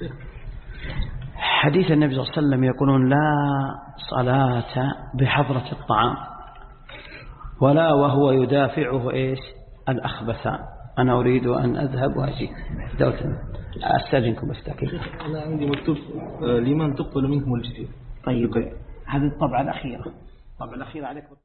حديث النبي صلى الله عليه وسلم يقولون لا صلاة بحضرة الطعام ولا وهو يدافعه إيش الأخبثان. أنا أريد أن أذهب وأجي دولة أستاذنكم أستاذنكم. أنا عندي مكتوب لمن تقبل منكم الجزية. طيب هذه الطبعة الأخيرة، الطبعة الأخيرة عليكم.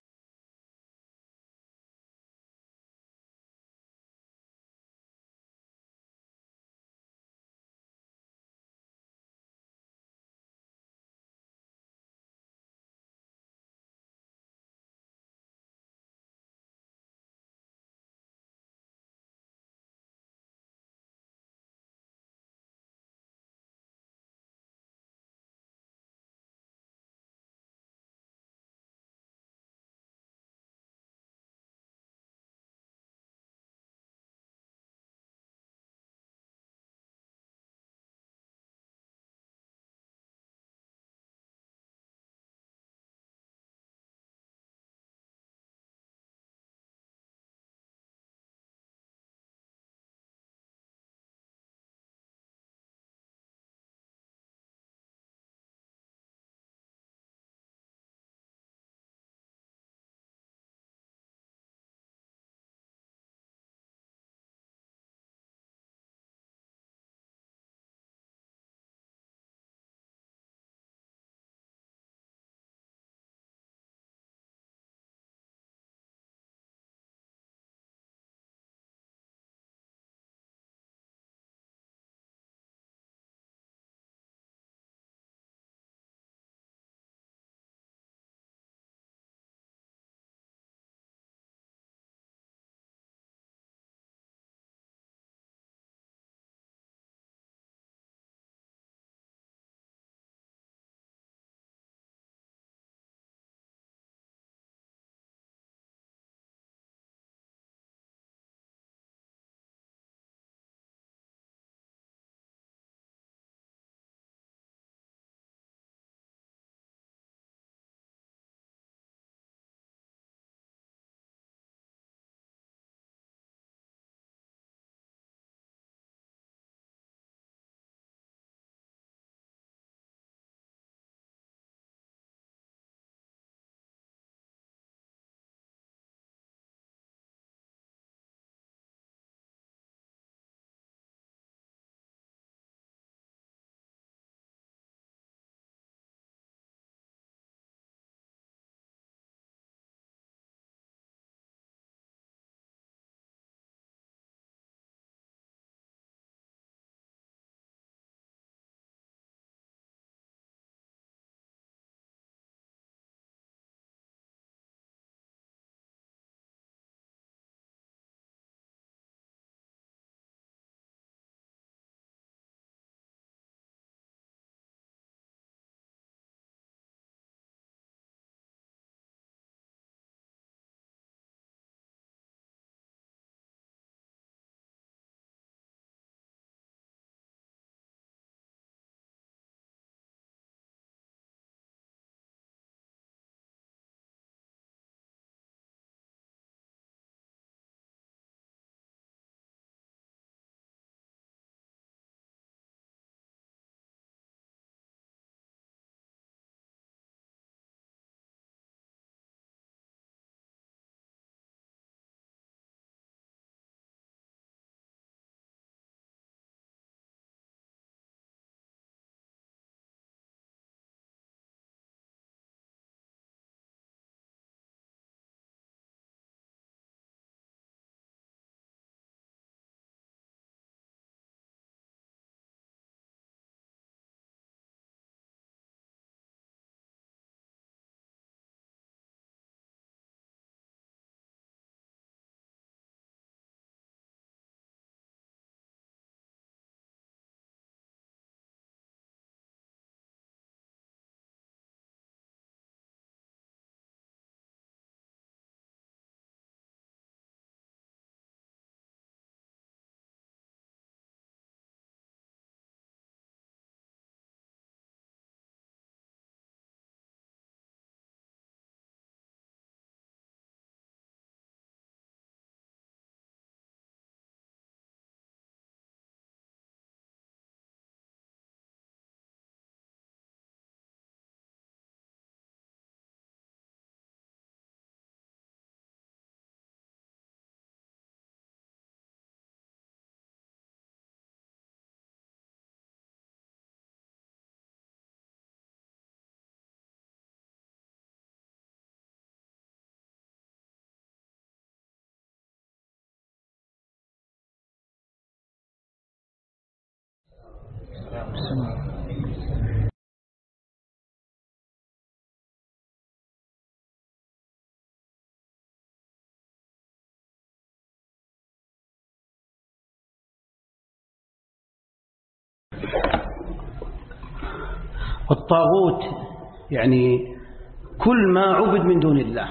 الطاغوت يعني كل ما عبد من دون الله.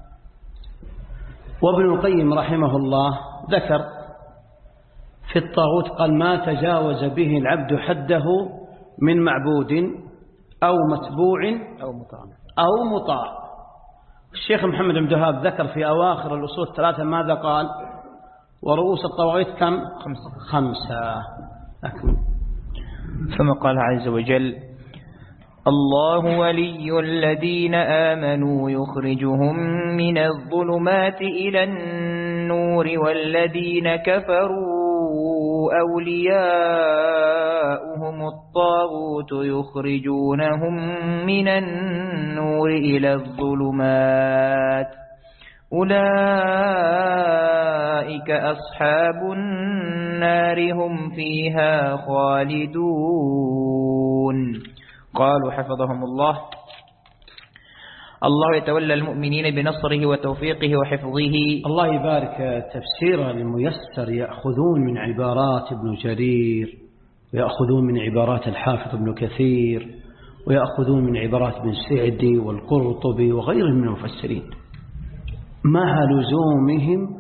وابن القيم رحمه الله ذكر في الطاغوت قال ما تجاوز به العبد حده من معبود أو متبوع أو مطاع أو مطاع. الشيخ محمد بن دهاب ذكر في أواخر الأصول الثلاثة ماذا قال؟ ورؤوس الطواغيت كم؟ خمسة, خمسة. أكمل. ثم قال عز وجل الله ولي الذين آمنوا يخرجهم من الظلمات إلى النور والذين كفروا أولياؤهم الطاغوت يخرجونهم من النور إلى الظلمات أولئك أصحاب النار هم فيها خالدون. قالوا حفظهم الله الله يتولى المؤمنين بنصره وتوفيقه وحفظه. الله يبارك. تفسير الميسر يأخذون من عبارات ابن جرير ويأخذون من عبارات الحافظ ابن كثير ويأخذون من عبارات ابن سعدي والقرطبي وغيرهم من المفسرين مع لزومهم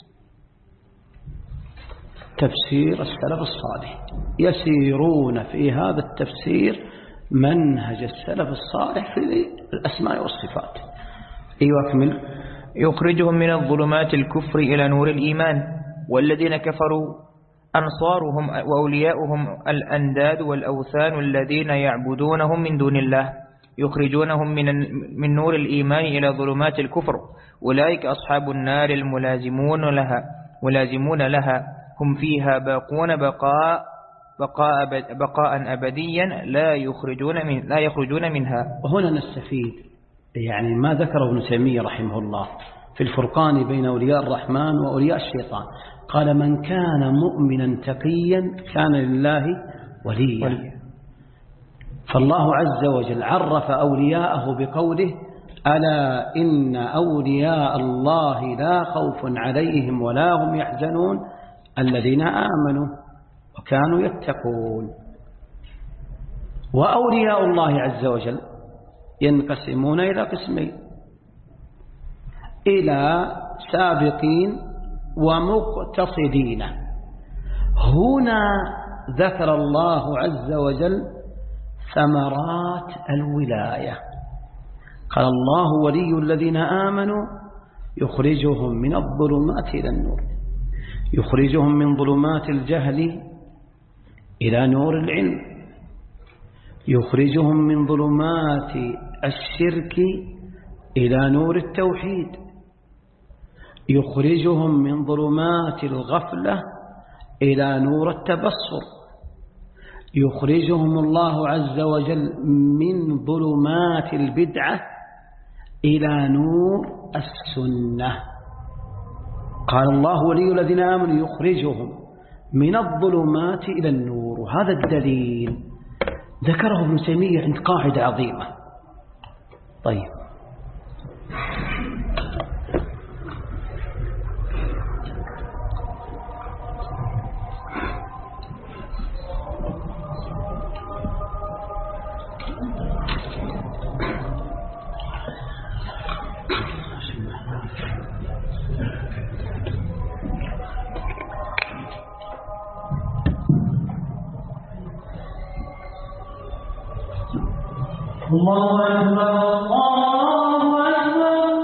تفسير السلف الصالح، يسيرون في هذا التفسير منهج السلف الصالح في الأسماء والصفات. أيوة أكمل. يخرجهم من الظلمات الكفر إلى نور الإيمان والذين كفروا أنصارهم وأولياؤهم الأنداد والأوثان الذين يعبدونهم من دون الله يخرجونهم من من نور الإيمان إلى ظلمات الكفر أولئك أصحاب النار الملازمون لها ملازمون لها هم فيها باقون بقاء بقاء بقاء أبديا لا يخرجون من لا يخرجون منها. وهنا نستفيد يعني ما ذكره ابن تيمية رحمه الله في الفرقان بين أولياء الرحمن وأولياء الشيطان. قال من كان مؤمنا تقيا كان لله وليا ولي. فالله عز وجل عرف أولياءه بقوله ألا إن أولياء الله لا خوف عليهم ولا هم يحزنون الذين آمنوا وكانوا يتقون. وأولياء الله عز وجل ينقسمون إلى قسمين، إلى سابقين ومقتصدين. هنا ذكر الله عز وجل ثمرات الولاية. قال الله ولي الذين آمنوا يخرجهم من الظلمات إلى النور، يخرجهم من ظلمات الجهل إلى نور العلم، يخرجهم من ظلمات الشرك إلى نور التوحيد، يخرجهم من ظلمات الغفلة إلى نور التبصر، يخرجهم الله عز وجل من ظلمات البدعة إلى نور السنة. قال الله ولي الذين آمنوا يخرجهم من الظلمات إلى النور. وهذا الدليل ذكره ابن تيمية عند قاعدة عظيمة. طيب الله أكبر الله أكبر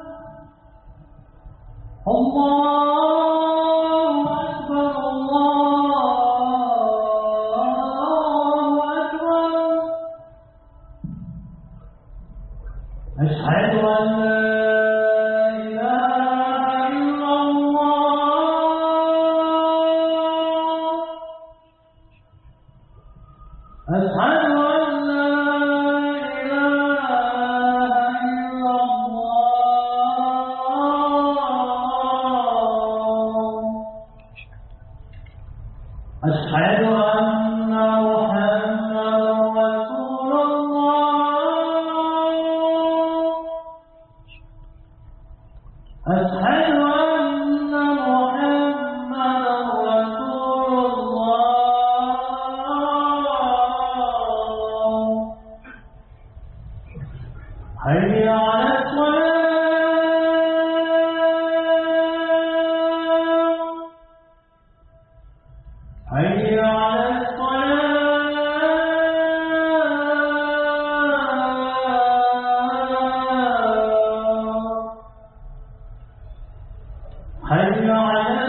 الله أكبر الله أكبر أشهد أن لا إله إلا الله أشهد أشهد أن محمدا حي على الصلاة حي على حي على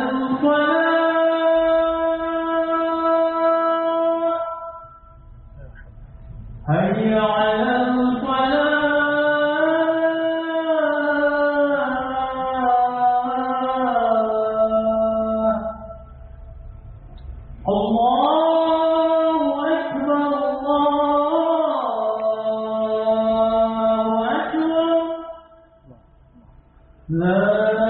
الصلاة حي على الصلاة الله أكبر الله أكبر لا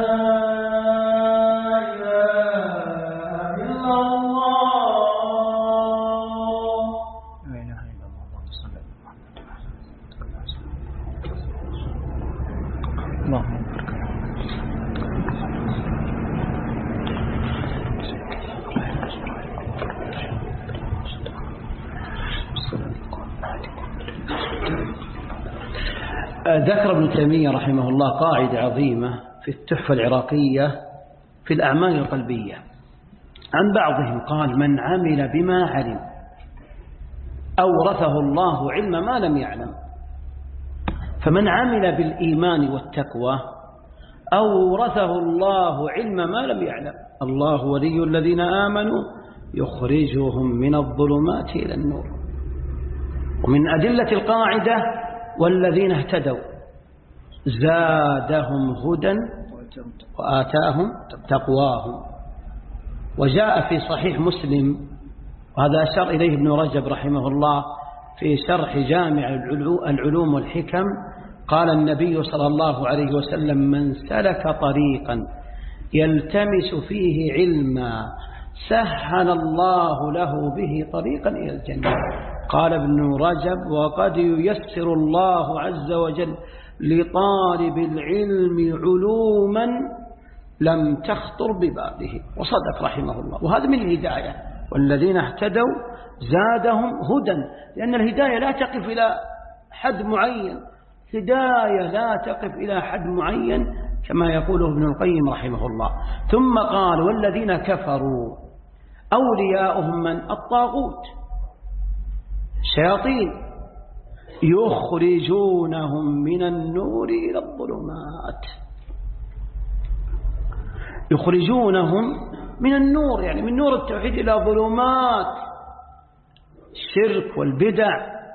ذكر ابن تيمية رحمه الله قاعدة عظيمة في التحفة العراقية في الأعمال القلبية. عن بعضهم قال: من عمل بما علم أورثه الله علم ما لم يعلم. فمن عمل بالإيمان والتقوى أورثه الله علم ما لم يعلم. الله ولي الذين آمنوا يخرجهم من الظلمات إلى النور. ومن أدلة القاعدة: والذين اهتدوا زادهم هدى وآتاهم تقواهم. وجاء في صحيح مسلم، وهذا أشار إليه ابن رجب رحمه الله في شرح جامع العلوم والحكم، قال النبي صلى الله عليه وسلم: من سلك طريقا يلتمس فيه علما سهل الله له به طريقا إلى الجنة. قال ابن رجب: وقد ييسر الله عز وجل لطالب العلم علوما لم تخطر ببابه. وصدق رحمه الله. وهذا من الهداية: والذين اهتدوا زادهم هدى، لأن الهداية لا تقف إلى حد معين، هداية لا تقف إلى حد معين كما يقوله ابن القيم رحمه الله. ثم قال: والذين كفروا أولياؤهم من الطاغوت شياطين يخرجونهم من النور إلى الظلمات. يخرجونهم من النور، يعني من نور التوحيد إلى ظلمات الشرك والبدع.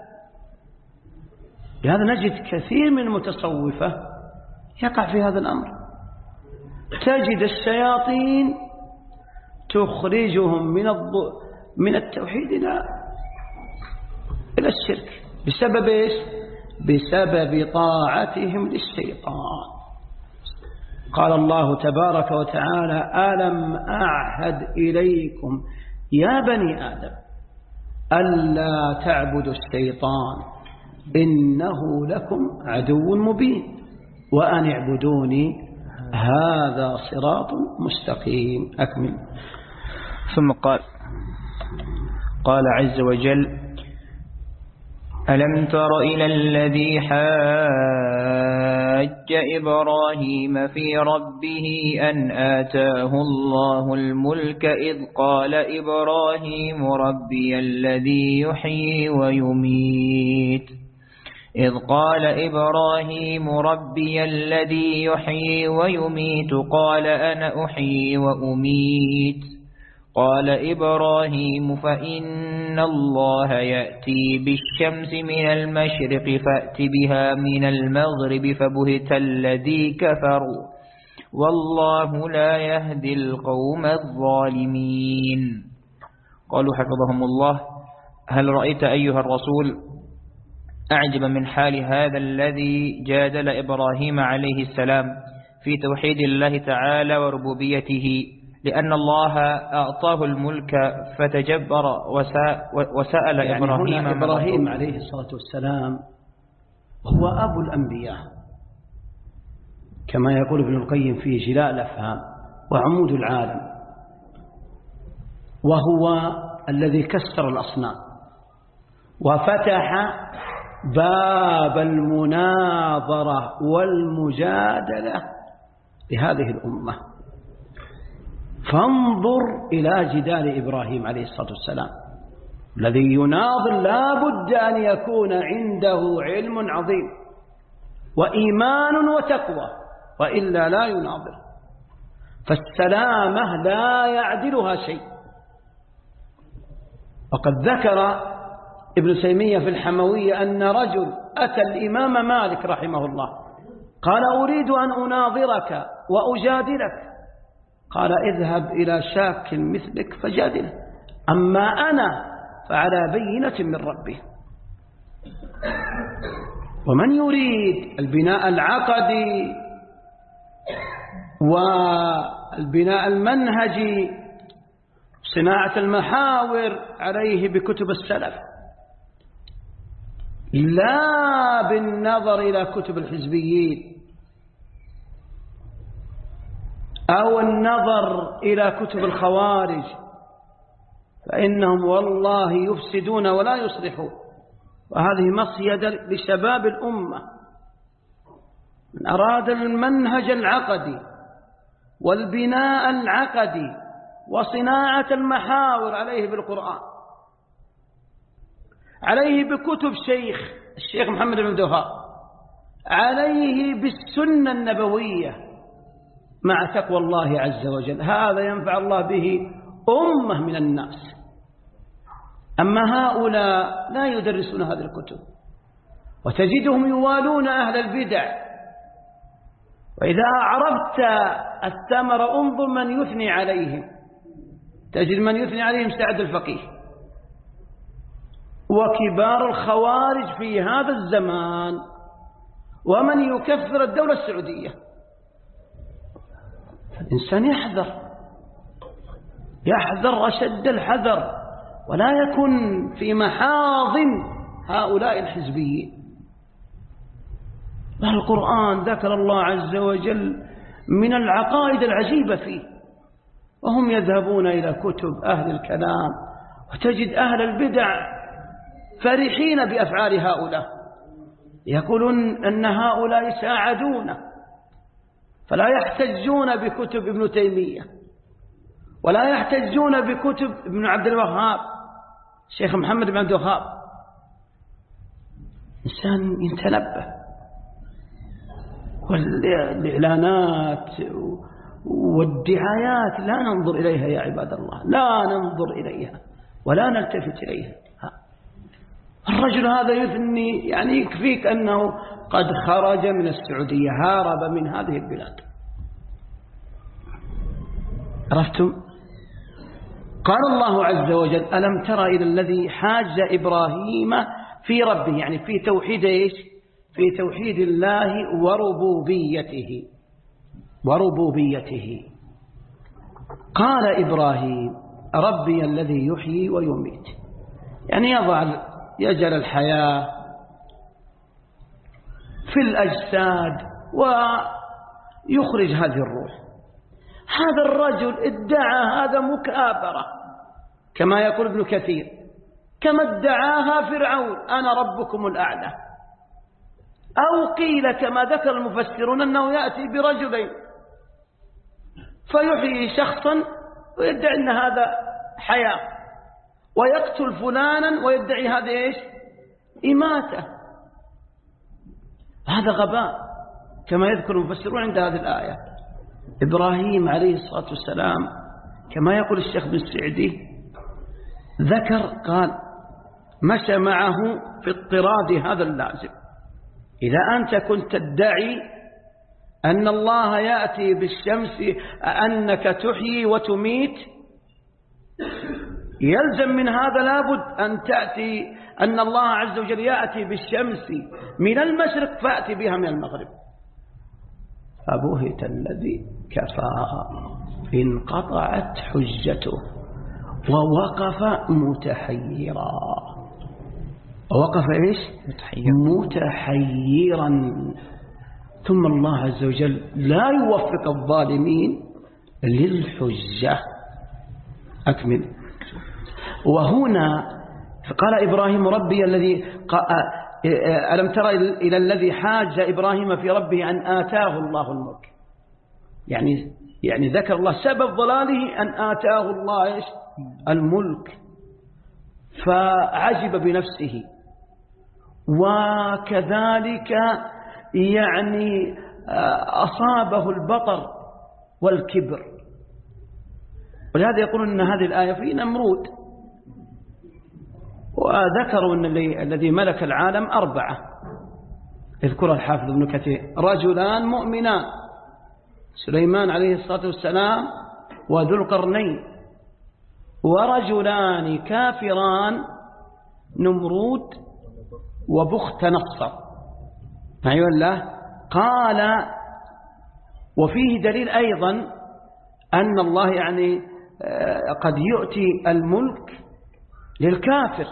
لهذا نجد كثير من المتصوفة يقع في هذا الأمر. تجد الشياطين تخرجهم من من التوحيد إلى إلى الشرك. بسبب إيش؟ بسبب طاعتهم للشيطان. قال الله تبارك وتعالى: ألم أعهد إليكم يا بني آدم ألا تعبدوا الشيطان إنه لكم عدو مبين وأن اعبدوني هذا صراط مستقيم. أكمل. ثم قال قال عز وجل: ألم تر إلى الذي حاج إبراهيم في ربه أن آتاه الله الملك إذ قال إبراهيم ربي الذي يحيي ويميت إذ قال إبراهيم ربي الذي يحيي ويميت قال أنا أحيي وأميت قال إبراهيم فإن الله يأتي بالشمس من المشرق فأت بها من المغرب فبهت الذي كفروا والله لا يهدي القوم الظالمين. قالوا حفظهم الله: هل رأيت أيها الرسول أعجب من حال هذا الذي جادل إبراهيم عليه السلام في توحيد الله تعالى وربوبيته، لأن الله أعطاه الملك فتجبر وسأل يعني إبراهيم إبراهيم عليه الصلاة والسلام هو أبو الأنبياء كما يقول ابن القيم في جلاء الأفهام وعمود العالم، وهو الذي كسر الأصنام وفتح باب المناظرة والمجادلة لهذه الأمة. فانظر إلى جدال إبراهيم عليه الصلاة والسلام الذي يناظر لا بد أن يكون عنده علم عظيم وإيمان وتقوى، وإلا لا يناظر، فالسلامة لا يعدلها شيء. وقد ذكر ابن تيمية في الحموية أن رجل أتى الإمام مالك رحمه الله قال أريد أن أناظرك وأجادلك، قال اذهب إلى شاك مثلك فجادله، أما أنا فعلى بينة من ربي. ومن يريد البناء العقدي والبناء المنهجي صناعة المحاور عليه بكتب السلف، لا بالنظر إلى كتب الحزبيين أو النظر إلى كتب الخوارج، فإنهم والله يفسدون ولا يصلحون، وهذه مصيدة لشباب الأمة. من أراد المنهج العقدي والبناء العقدي وصناعة المحاور عليه بالقرآن، عليه بكتب شيخ الشيخ محمد بن عبد الوهاب، عليه بالسنة النبوية مع تقوى الله عز وجل. هذا ينفع الله به أمة من الناس. أما هؤلاء لا يدرسون هذه الكتب، وتجدهم يوالون أهل البدع. وإذا عرفت الثمر انظر من يثني عليهم، تجد من يثني عليهم سعد الفقيه وكبار الخوارج في هذا الزمان، ومن يكفر الدولة السعودية. الإنسان يحذر يحذر أشد الحذر، ولا يكن في محاضن هؤلاء الحزبيين. القرآن ذكر الله عز وجل من العقائد العجيبة فيه، وهم يذهبون إلى كتب أهل الكلام، وتجد أهل البدع فرحين بأفعال هؤلاء، يقولون أن هؤلاء ساعدون، فلا يحتجون بكتب ابن تيمية ولا يحتجون بكتب ابن عبد الوهاب الشيخ محمد بن عبد الوهاب. إنسان يتنبه. والإعلانات والدعايات لا ننظر إليها يا عباد الله، لا ننظر إليها ولا نلتفت إليها. الرجل هذا يثني، يعني يكفيك أنه قد خرج من السعودية، هارب من هذه البلاد. عرفتم؟ قال الله عز وجل ألم تر إلى الذي حاج إبراهيم في ربه، يعني في توحيد إيش؟ في توحيد الله وربوبيته وربوبيته. قال إبراهيم ربي الذي يحيي ويميت، يعني يضع يجعل الحياة في الأجساد ويخرج هذه الروح. هذا الرجل ادعى هذا مكابرة كما يقول ابن كثير، كما ادعاها فرعون أنا ربكم الأعلى، أو قيل كما ذكر المفسرون أنه يأتي برجلين فيحيي شخصا ويدعي أن هذا حياة، ويقتل فلانا ويدعي هذا إيش؟ إماتة. هذا غباء كما يذكر المفسرون عند هذه الآية. إبراهيم عليه الصلاة والسلام كما يقول الشيخ بن السعدي ذكر قال مشى معه في اضطراد هذا اللازم. إذا أنت كنت تدعي أن الله يأتي بالشمس، أنك تحيي وتميت، يلزم من هذا لابد أن تأتي أن الله عز وجل يأتي بالشمس من المشرق فأتي بها من المغرب. فبهت الذي كفى انقطعت حجته ووقف متحيرا. ووقف إيش؟ متحيرا. ثم الله عز وجل لا يوفق الظالمين للحجة. أكمل. وهنا قال إبراهيم ربي الذي ألم تر إلى الذي حاج إبراهيم في ربه أن آتاه الله الملك، يعني يعني ذكر الله سبب ضلاله أن آتاه الله إيش؟ الملك، فعجب بنفسه. وكذلك يعني أصابه البطر والكبر، ولهذا يقولون أن هذه الآية في نمرود. وذكروا أن الذي ملك العالم أربعة، يذكر الحافظ ابن كثير: رجلان مؤمنان، سليمان عليه الصلاة والسلام وذو القرنين، ورجلان كافران، نمرود وبخت نصر. أيها الله. قال: وفيه دليل أيضا أن الله يعني قد يؤتي الملك للكافر،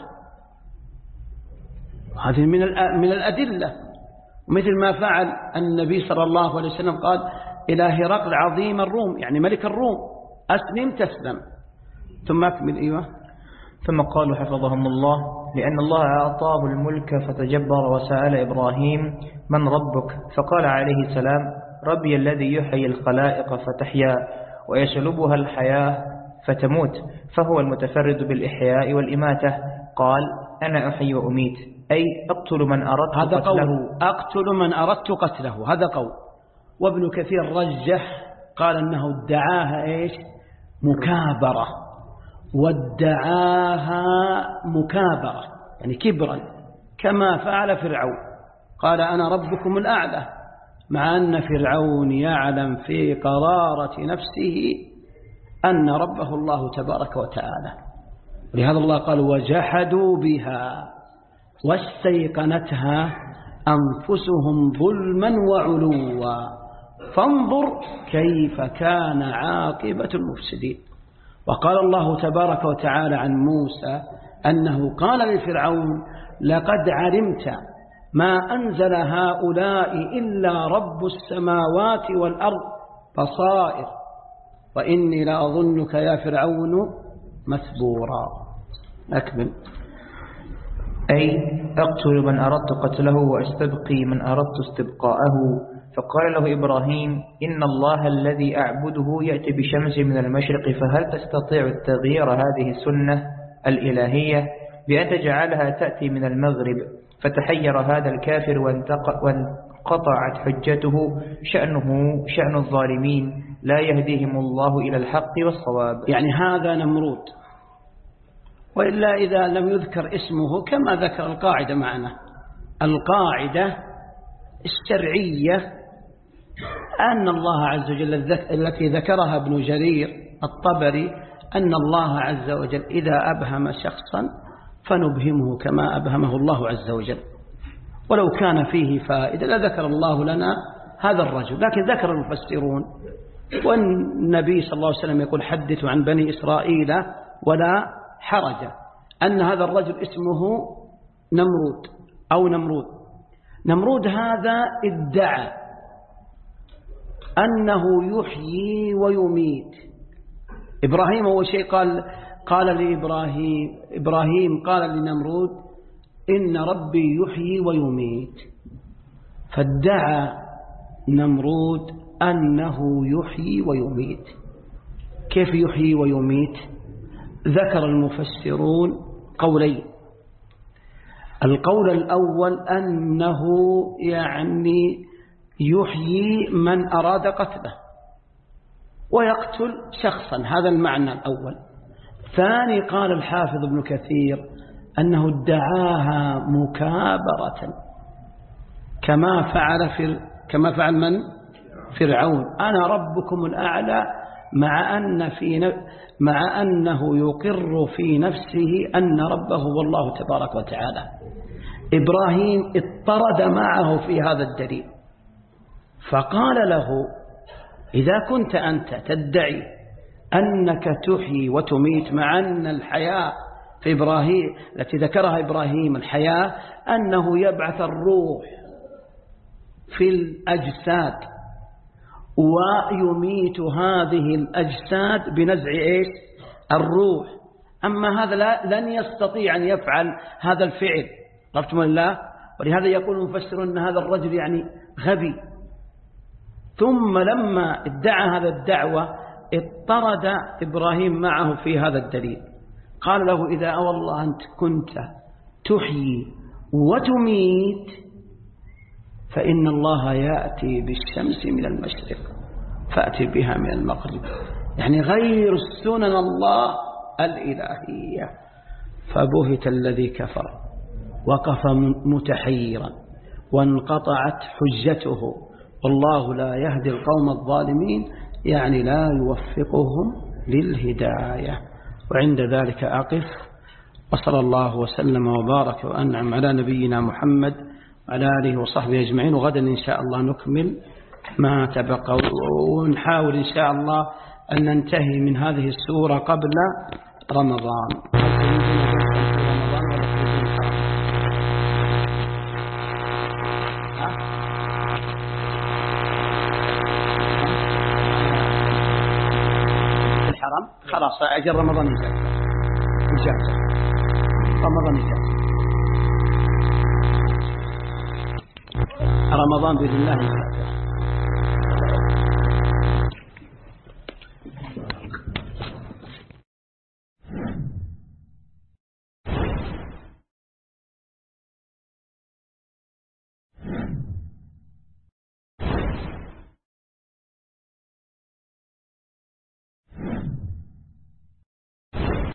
هذه من من الأدلة، مثل ما فعل النبي صلى الله عليه وسلم، قال إلى هرقل عظيم الروم، يعني ملك الروم: أسلم تسلم. ثم أكمل. أيوة. ثم قالوا حفظهم الله: لأن الله أعطاه الملك فتجبر وسأل إبراهيم: من ربك؟ فقال عليه السلام: ربي الذي يحيي الخلائق فتحيا ويسلبها الحياة فتموت، فهو المتفرد بالإحياء والإماتة. قال: أنا أحيي وأميت، أي أقتل من أردت هذا قتله. قول: أقتل من أردت قتله، هذا قول. وابن كثير رجح، قال أنه ادعاها إيش؟ مكابرة، وادعاها مكابرة يعني كبرا، كما فعل فرعون، قال: أنا ربكم الأعلى، مع أن فرعون يعلم في قرارة نفسه أن ربه الله تبارك وتعالى. لهذا الله قال: وجحدوا بها واستيقنتها أنفسهم ظلما وعلوا فانظر كيف كان عاقبة المفسدين. وقال الله تبارك وتعالى عن موسى أنه قال لفرعون: لقد علمت ما أنزل هؤلاء إلا رب السماوات والأرض بصائر وإني لأظنك يا فرعون مثبورا. أكمل. أي أقتل من أردت قتله وأستبقي من أردت استبقاءه. فقال له إبراهيم: إن الله الذي أعبده يأتي بشمس من المشرق، فهل تستطيع التغيير هذه السنة الإلهية بأن تجعلها تأتي من المغرب؟ فتحير هذا الكافر وانقطعت حجته. شأنه شأن الظالمين، لا يهديهم الله إلى الحق والصواب. يعني هذا نمرود، وإلا إذا لم يذكر اسمه كما ذكر القاعدة معنا، القاعدة الشرعية أن الله عز وجل التي ذكرها ابن جرير الطبري، أن الله عز وجل إذا أبهم شخصا فنبهمه كما أبهمه الله عز وجل، ولو كان فيه فائدة لذكر الله لنا هذا الرجل. لكن ذكر المفسرون، والنبي صلى الله عليه وسلم يقول: حدثوا عن بني إسرائيل ولا حرج، أن هذا الرجل اسمه نمرود أو نمرود. نمرود هذا ادعى أنه يحيي ويميت. إبراهيم أول شيء قال قال لإبراهيم إبراهيم قال لنمرود: إن ربي يحيي ويميت. فادعى نمرود أنه يحيي ويميت. كيف يحيي ويميت؟ ذكر المفسرون قولين. القول الأول أنه يعني يحيي من أراد قتله ويقتل شخصا، هذا المعنى الأول. ثاني قال الحافظ ابن كثير أنه ادعاها مكابرة، كما فعل في كما فعل من فرعون: أنا ربكم الأعلى، مع أن في مع أنه يقر في نفسه أن ربه هو الله تبارك وتعالى. إبراهيم اضطرد معه في هذا الدليل، فقال له: إذا كنت أنت تدعي أنك تحيي وتميت، مع أن الحياة في إبراهيم التي ذكرها إبراهيم، الحياة أنه يبعث الروح في الأجساد ويميت هذه الأجساد بنزع إيش؟ الروح. أما هذا لا لن يستطيع أن يفعل هذا الفعل، عرفتم الله؟ ولهذا يقول المفسرون أن هذا الرجل يعني غبي. ثم لما ادعى هذا الدعوة اضطرد إبراهيم معه في هذا الدليل، قال له إذا أوى الله أنت كنت تحيي وتميت فإن الله يأتي بالشمس من المشرق فأتي بها من المغرب، يعني غير سنن الله الإلهية. فبهت الذي كفر وقف متحيرا وانقطعت حجته، والله لا يهدي القوم الظالمين، يعني لا يوفقهم للهداية. وعند ذلك أقف، وصلى الله وسلم وبارك وأنعم على نبينا محمد وعلى آله وصحبه أجمعين. وغدا إن شاء الله نكمل ما تبقى، ونحاول إن شاء الله أن ننتهي من هذه السورة قبل رمضان. الحرم خلاص أجل رمضان إجازة، رمضان إجازة، رمضان بإذن الله إجازة.